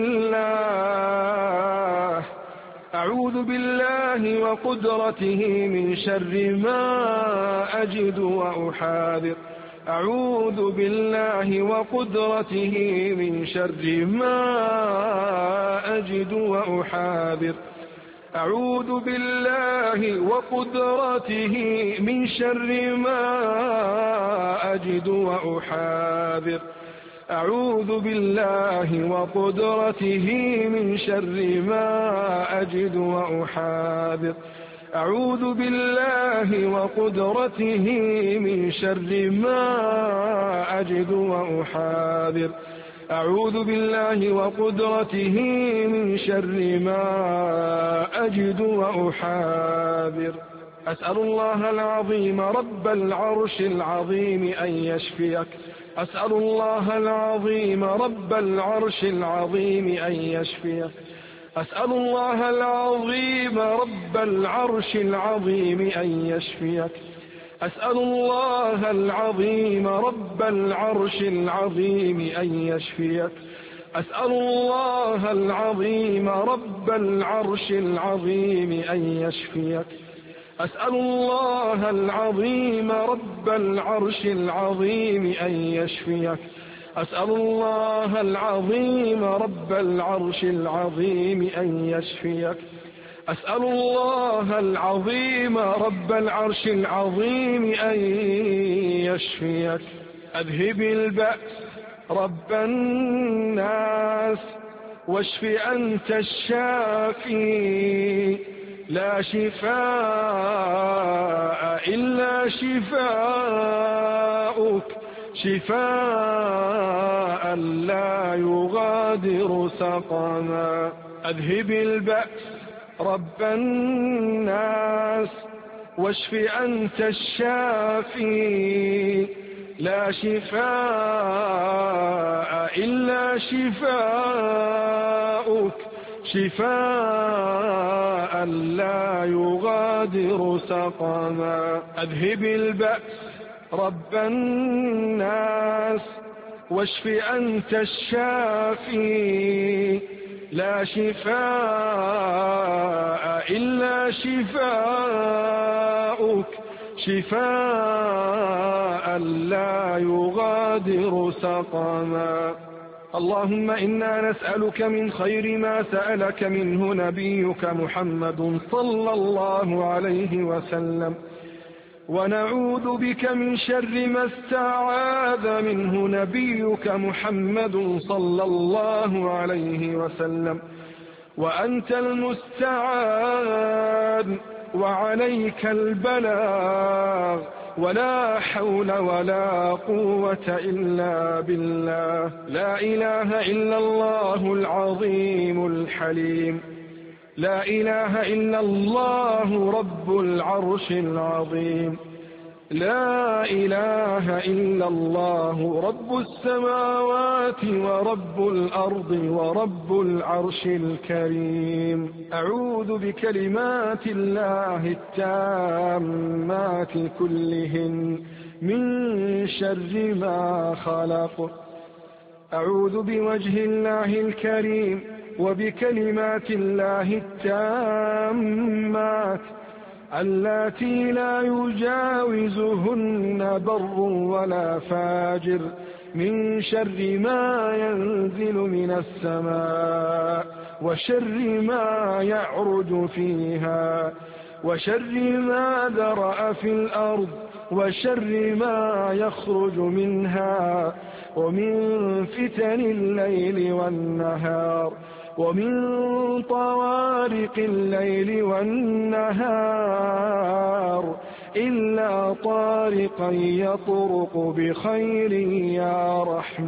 الله. أعوذ بالله وقدرته من شر ما أجد وأحاذر. أعوذ بالله وقدرته من شر ما أجد وأحاذر. أعوذ بالله وقدرته من شر ما أجد وأحاذر. أعوذ بالله وقدرته من شر ما أجد وأحاذر. أعوذ بالله وقدرته من شر ما أجد وأحاذر. أعوذ بالله وقدرته من شر ما أجد وأحاذر. أسأل الله العظيم رب العرش العظيم أن يشفيك. أسأل الله العظيم رب العرش العظيم أن يشفيك. أسأل الله العظيم رب العرش العظيم أن يشفيك أسأل الله العظيم رب العرش العظيم أن يشفيك أسأل الله العظيم رب العرش العظيم أن يشفيك أسأل الله العظيم رب العرش العظيم أن يشفيك أسأل الله العظيم رب العرش العظيم أن يشفيك أسأل الله العظيم رب العرش العظيم أن يشفيك أذهب البأس رب الناس واشف أنت الشافي لا شفاء إلا شفاؤك شفاء لا يغادر سقما أذهب البأس رب الناس واشف أنت الشافي لا شفاء إلا شفاؤك شفاء لا يغادر سقما أذهب البأس رب الناس واشف أنت الشافي لا شفاء إلا شفاؤك شفاء لا يغادر سقما اللهم إنا نسألك من خير ما سألك منه نبيك محمد صلى الله عليه وسلم ونعوذ بك من شر ما استعاذ منه نبيك محمد صلى الله عليه وسلم وأنت المستعان وعليك البلاغ ولا حول ولا قوة إلا بالله لا إله إلا الله العظيم الحليم لا إله إلا الله رب العرش العظيم لا إله إلا الله رب السماوات ورب الأرض ورب العرش الكريم أعوذ بكلمات الله التامات كلهن من شر ما خلق أعوذ بوجه الله الكريم وبكلمات الله التامات اللاتي لا يجاوزهن بر ولا فاجر من شر ما ينزل من السماء وشر ما يعرج فيها وشر ما ذرأ في الأرض وشر ما يخرج منها ومن فتن الليل والنهار ومن طوارق الليل والنهار إلا طارقا يطرق بخير يا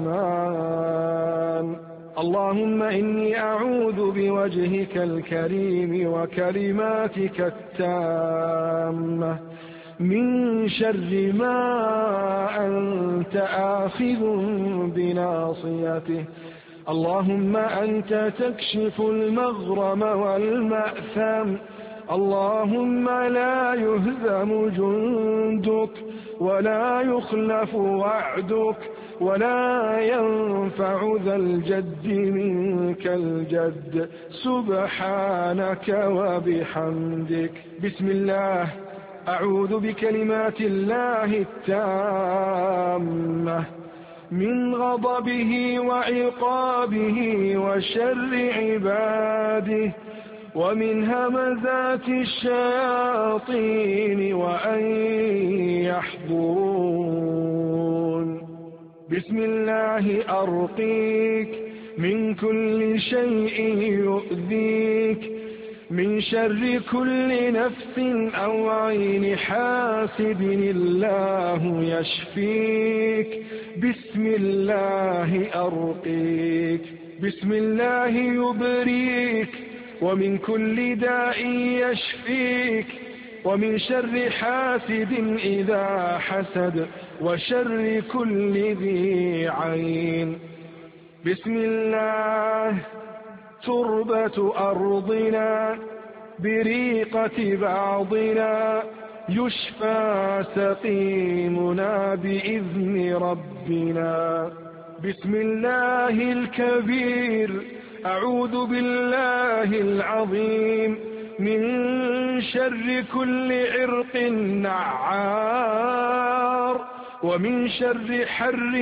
رحمن اللهم إني أعوذ بوجهك الكريم وكلماتك التامة من شر ما أنت آخذ بناصيته اللهم أنت تكشف المغرم والمأثم اللهم لا يهزم جندك ولا يخلف وعدك ولا ينفع ذا الجد منك الجد سبحانك وبحمدك بسم الله أعوذ بكلمات الله التامة من غضبه وعقابه وشر عباده ومن همزات الشياطين وأن يحضرون بسم الله أرقيك من كل شيء يؤذيك من شر كل نفس أو عين حاسد الله يشفيك بسم الله أرقيك بسم الله يبريك ومن كل داء يشفيك ومن شر حاسد إذا حسد وشر كل ذي عين بسم الله تربة أرضنا بريقة بعضنا يشفى سقيمنا بإذن ربنا. بسم الله الكبير أعوذ بالله العظيم من شر كل عرق نعار ومن شر حر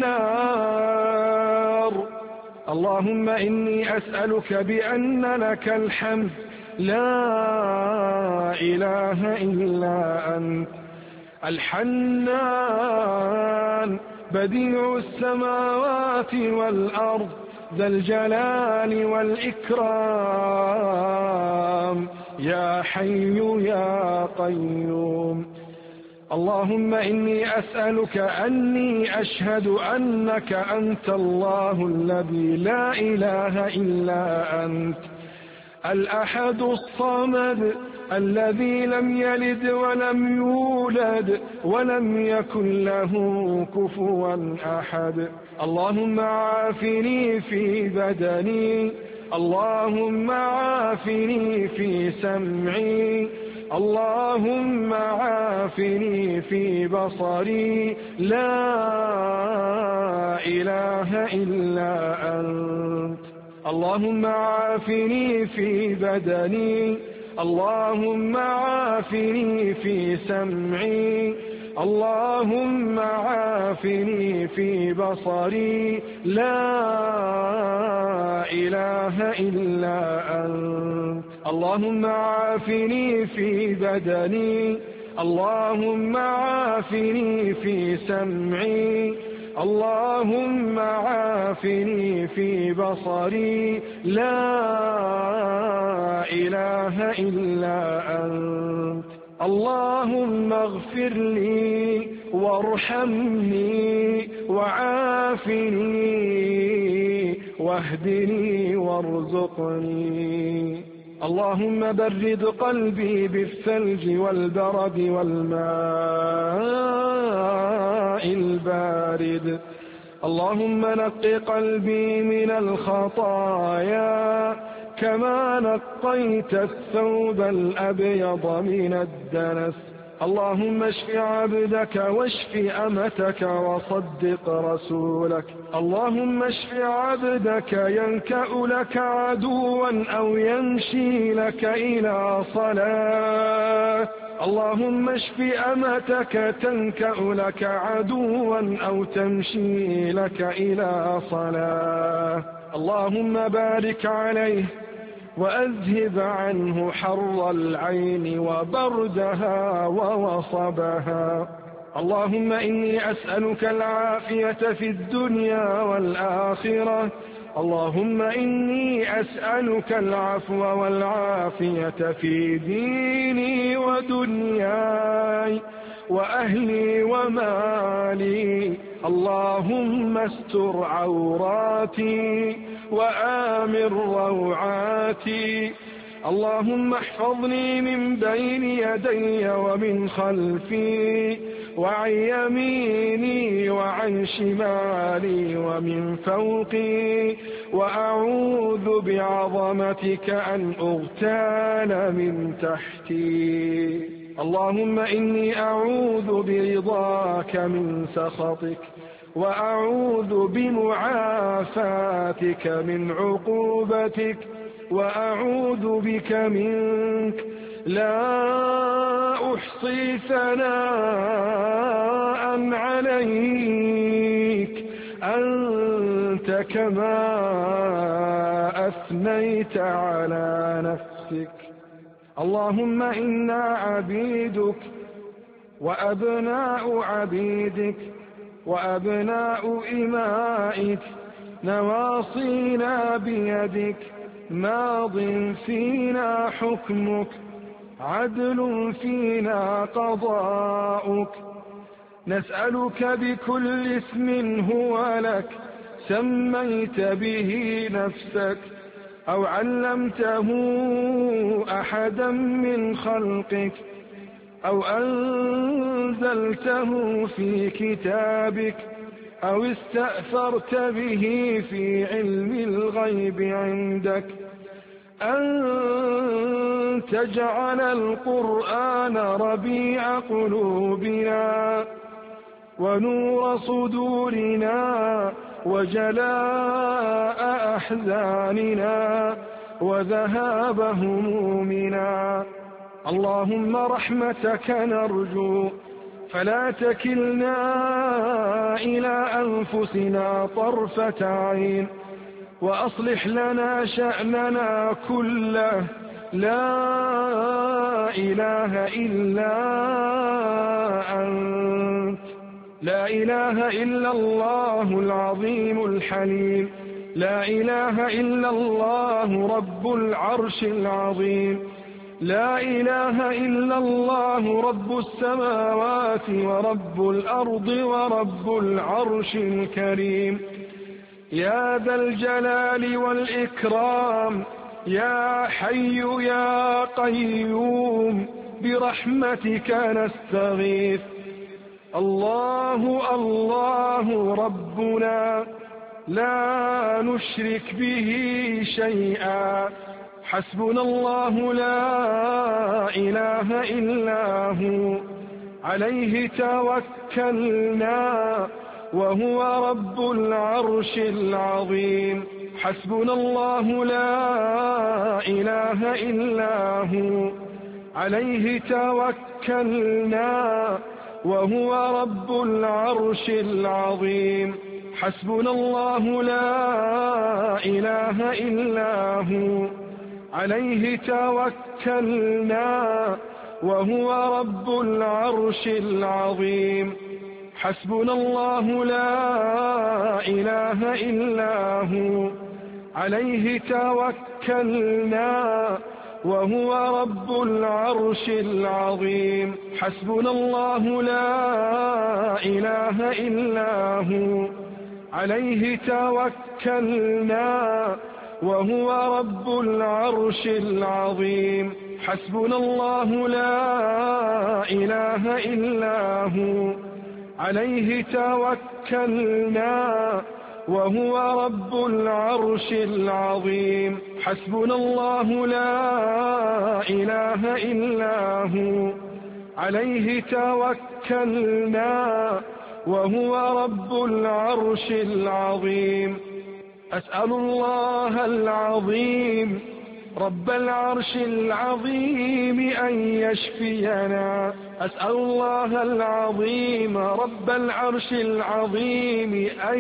النار. اللهم إني أسألك بأن لك الحمد لا إله إلا أنت الحنان بديع السماوات والأرض ذا الجلال والإكرام يا حي يا قيوم. اللهم إني أسألك أني أشهد أنك أنت الله الذي لا إله إلا أنت الأحد الصمد الذي لم يلد ولم يولد ولم يكن له كفوا أحد. اللهم عافني في بدني، اللهم عافني في سمعي، اللهم عافني في بصري، لا إله إلا أنت. اللهم عافني في بدني، اللهم عافني في سمعي، اللهم عافني في بصري، لا إله إلا أنت. اللهم عافني في بدني، اللهم عافني في سمعي، اللهم عافني في بصري، لا إله إلا أنت. اللهم اغفر لي وارحمني وعافني واهدني وارزقني. اللهم برد قلبي بالثلج والبرد والماء البارد. اللهم نق قلبي من الخطايا كما نقيت الثوب الأبيض من الدنس. اللهم اشف عبدك واشف أمتك وصدق رسولك. اللهم اشف عبدك ينكأ لك عدوا أو يمشي لك إلى صلاة. اللهم اشف أمتك تنكأ لك عدوا أو تمشي لك إلى صلاة. اللهم بارك عليه وأذهب عنه حر العين وبردها ووصبها. اللهم إني أسألك العافية في الدنيا والآخرة. اللهم إني أسألك العفو والعافية في ديني ودنياي وأهلي ومالي. اللهم استر عوراتي وآمن روعاتي. اللهم احفظني من بين يدي ومن خلفي وعن يميني وعن شمالي ومن فوقي، وأعوذ بعظمتك أن أغتال من تحتي. اللهم إني أعوذ برضاك من سخطك وأعوذ بمعافاتك من عقوبتك، وأعوذ بك منك لا أحصي ثناء عليك أنت كما أثنيت على نفسك. اللهم إنا عبيدك وأبناء عبيدك وأبناء إمائك، نواصينا بيدك، ماض فينا حكمك، عدل فينا قضاؤك. نسألك بكل اسم هو لك سميت به نفسك أو علمته أحدا من خلقك أو أنزلته في كتابك أو استأثرت به في علم الغيب عندك أن تجعل القرآن ربيع قلوبنا ونور صدورنا وجلاء أحزاننا وذهاب همومنا. اللهم رحمتك نرجو فلا تكلنا إلى أنفسنا طرفة عين، وأصلح لنا شأننا كله. لا إله إلا أنت، لا إله إلا الله العظيم الحليم، لا إله إلا الله رب العرش العظيم، لا إله إلا الله رب السماوات ورب الأرض ورب العرش الكريم. يا ذا الجلال والإكرام، يا حي يا قيوم، برحمتك نستغيث. الله الله ربنا لا نشرك به شيئا، حسبنا الله لا إله إلا هو، عليه توكلنا وهو رب العرش العظيم. حسبنا الله لا إله إلا هو، عليه توكلنا وهو رب العرش العظيم. حسبنا الله لا إله إلا هو، عليه توكلنا وهو رب العرش العظيم. حسبنا الله لا إله إلا هو، عليه توكلنا وهو رب العرش العظيم. حسبنا الله لا إله إلا هو، عليه توكلنا وهو رب العرش العظيم. حسبنا الله لا إله إلا هو، عليه توكلنا وهو رب العرش العظيم. حسبنا الله لا إله إلا هو، عليه توكلنا وهو رب العرش العظيم. أسأل الله العظيم رب العرش العظيم أن يشفينا. أسأل الله العظيم رب العرش العظيم أن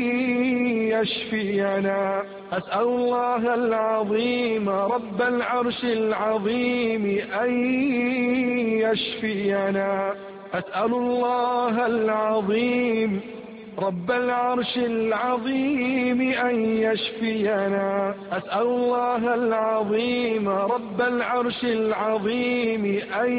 يشفينا. أسأل الله العظيم رب العرش العظيم أن يشفينا. أسأل الله العظيم رب العرش العظيم أن يشفينا. أسأل الله العظيم رب العرش العظيم أن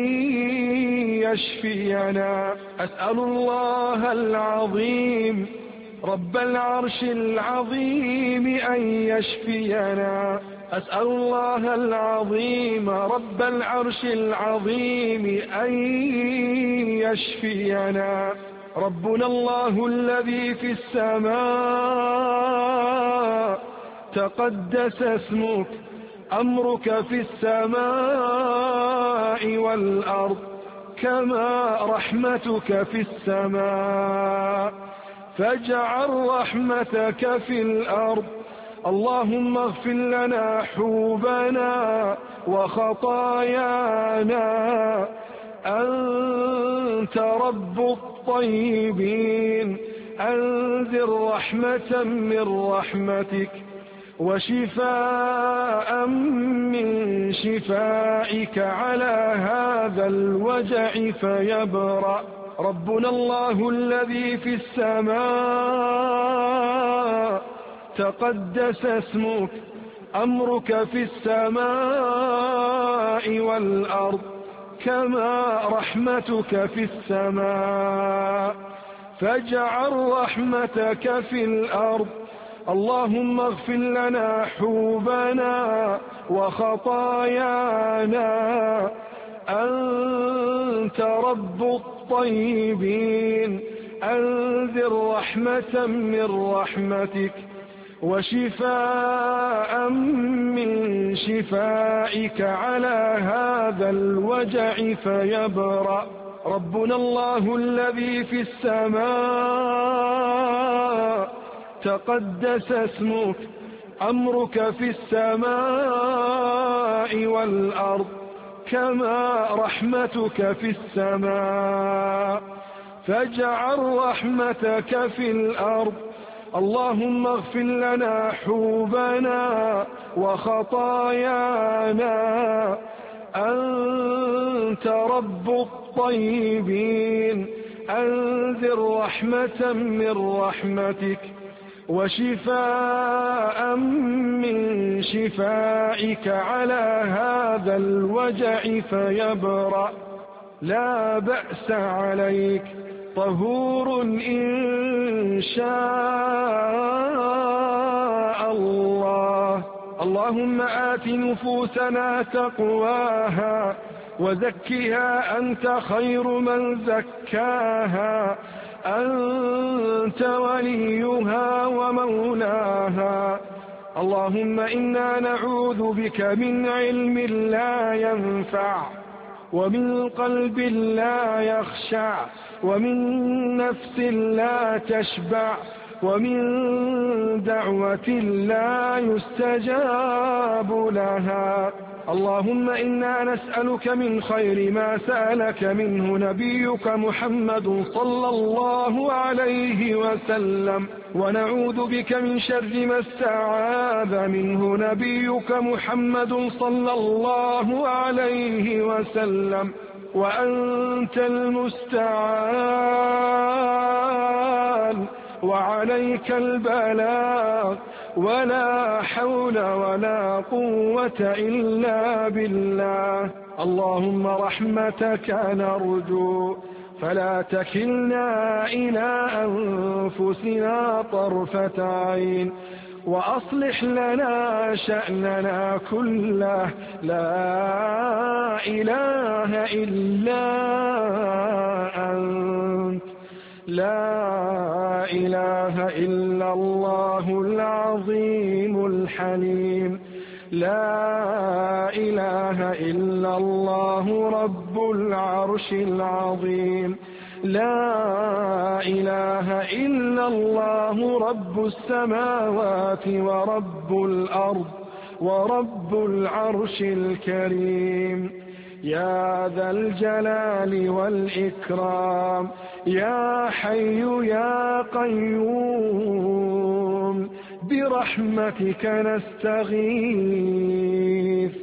يشفينا. أسأل الله العظيم رب العرش العظيم أن يشفينا. أسأل الله العظيم رب العرش العظيم أن يشفينا. ربنا الله الذي في السماء، تقدس اسمك، أمرك في السماء والأرض، كما رحمتك في السماء، فاجعل رحمتك في الأرض. اللهم اغفر لنا حوبنا وخطايانا، أنت رب الطيبين، أنزل رحمة من رحمتك وشفاء من شفائك على هذا الوجع فيبرأ. ربنا الله الذي في السماء، تقدس اسمك، أمرك في السماء والأرض، كما رحمتك في السماء، فاجعل رحمتك في الأرض. اللهم اغفر لنا حوبنا وخطايانا، أنت رب الطيبين، أنزل رحمة من رحمتك وشفاء من شفائك على هذا الوجع فيبرأ. ربنا الله الذي في السماء تقدس اسمك، أمرك في السماء والأرض كما رحمتك في السماء، فاجعل رحمتك في الأرض. اللهم اغفر لنا حوبنا وخطايانا، أنت رب الطيبين. أنزل رحمة من رحمتك وشفاء من شفائك على هذا الوجع فيبرأ. لا بأس عليك، طهور إن شاء الله. اللهم آت نفوسنا تقواها وزكها، أنت خير من زكاها، أنت وليها ومولاها. اللهم إنا نعوذ بك من علم لا ينفع، ومن قلب لا يخشع، ومن نفس لا تشبع، ومن دعوة لا يستجاب لها. اللهم إنا نسألك من خير ما سألك منه نبيك محمد صلى الله عليه وسلم، ونعوذ بك من شر ما استعاذ منه نبيك محمد صلى الله عليه وسلم، وأنت المستعان وعليك البلاغ، ولا حول ولا قوة إلا بالله. اللهم رحمتك نرجو، فلا تكلنا إلى أنفسنا طرفة عين، وأصلح لنا شأننا كله. لا إله إلا أنت، لا إله إلا الله العظيم الحليم، لا إله إلا الله رب العرش العظيم، لا إله إلا الله رب السماوات ورب الأرض ورب العرش الكريم. يا ذا الجلال والإكرام، يا حي يا قيوم، برحمتك نستغيث.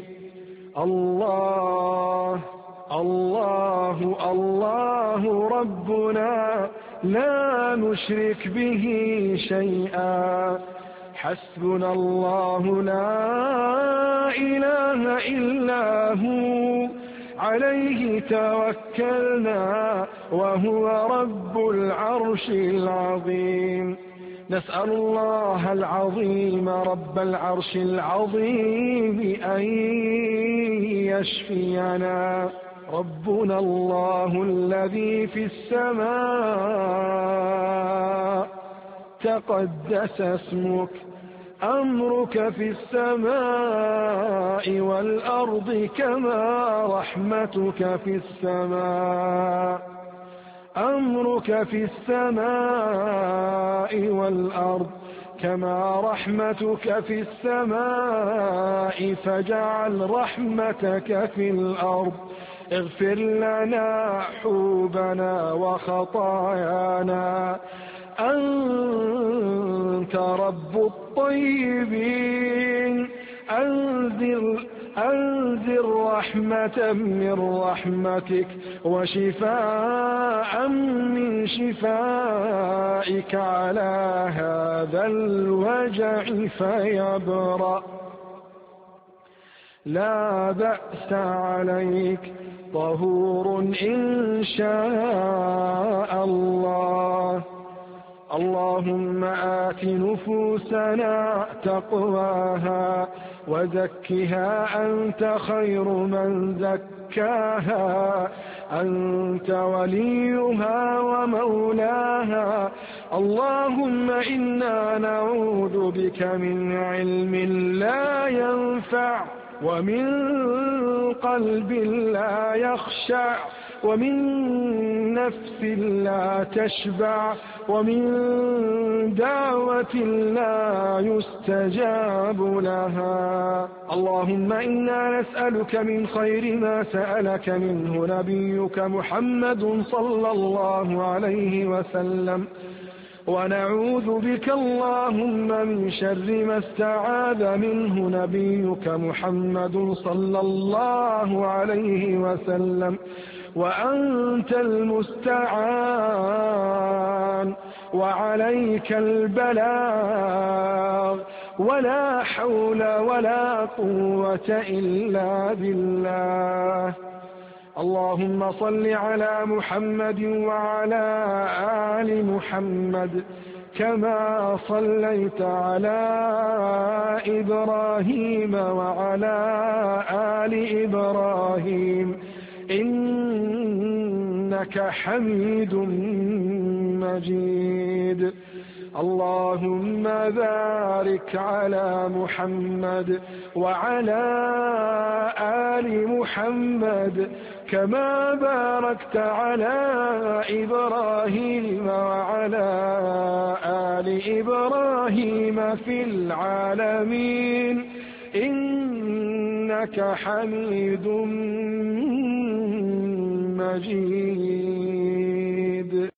الله الله الله ربنا، لا نشرك به شيئا، حسبنا الله لا إله إلا هو، عليه توكلنا وهو رب العرش العظيم. نسأل الله العظيم رب العرش العظيم أن يشفينا. ربنا الله الذي في السماء تقدس اسمك، أمرك في السماء والأرض كما رحمتك في السماء، أمرك في السماء والأرض كما رحمتك في السماء، فاجعل رحمتك في الأرض. اغفر لنا حوبنا وخطايانا، أنت رب الطيبين. أنزل, أنزل رحمة من رحمتك وشفاء من شفائك على هذا الوجع فيبرأ. لا بأس عليك، طهور إن شاء الله. اللهم آت نفوسنا تقواها وزكها أنت خير من زكاها أنت وليها ومولاها. اللهم إنا نعوذ بك من علم لا ينفع ومن قلب لا يخشع ومن نفس لا تشبع ومن دعوة لا يستجاب لها. اللهم إنا نسألك من خير ما سألك منه نبيك محمد صلى الله عليه وسلم، ونعوذ بك اللهم من شر ما استعاذ منه نبيك محمد صلى الله عليه وسلم، وأنت المستعان وعليك البلاغ، ولا حول ولا قوة إلا بالله. اللهم صل على محمد وعلى آل محمد كما صليت على إبراهيم وعلى آل إبراهيم إنك حميد مجيد. اللهم بارك على محمد وعلى آل محمد كما باركت على إبراهيم وعلى آل إبراهيم في العالمين إنك حميد مجيد.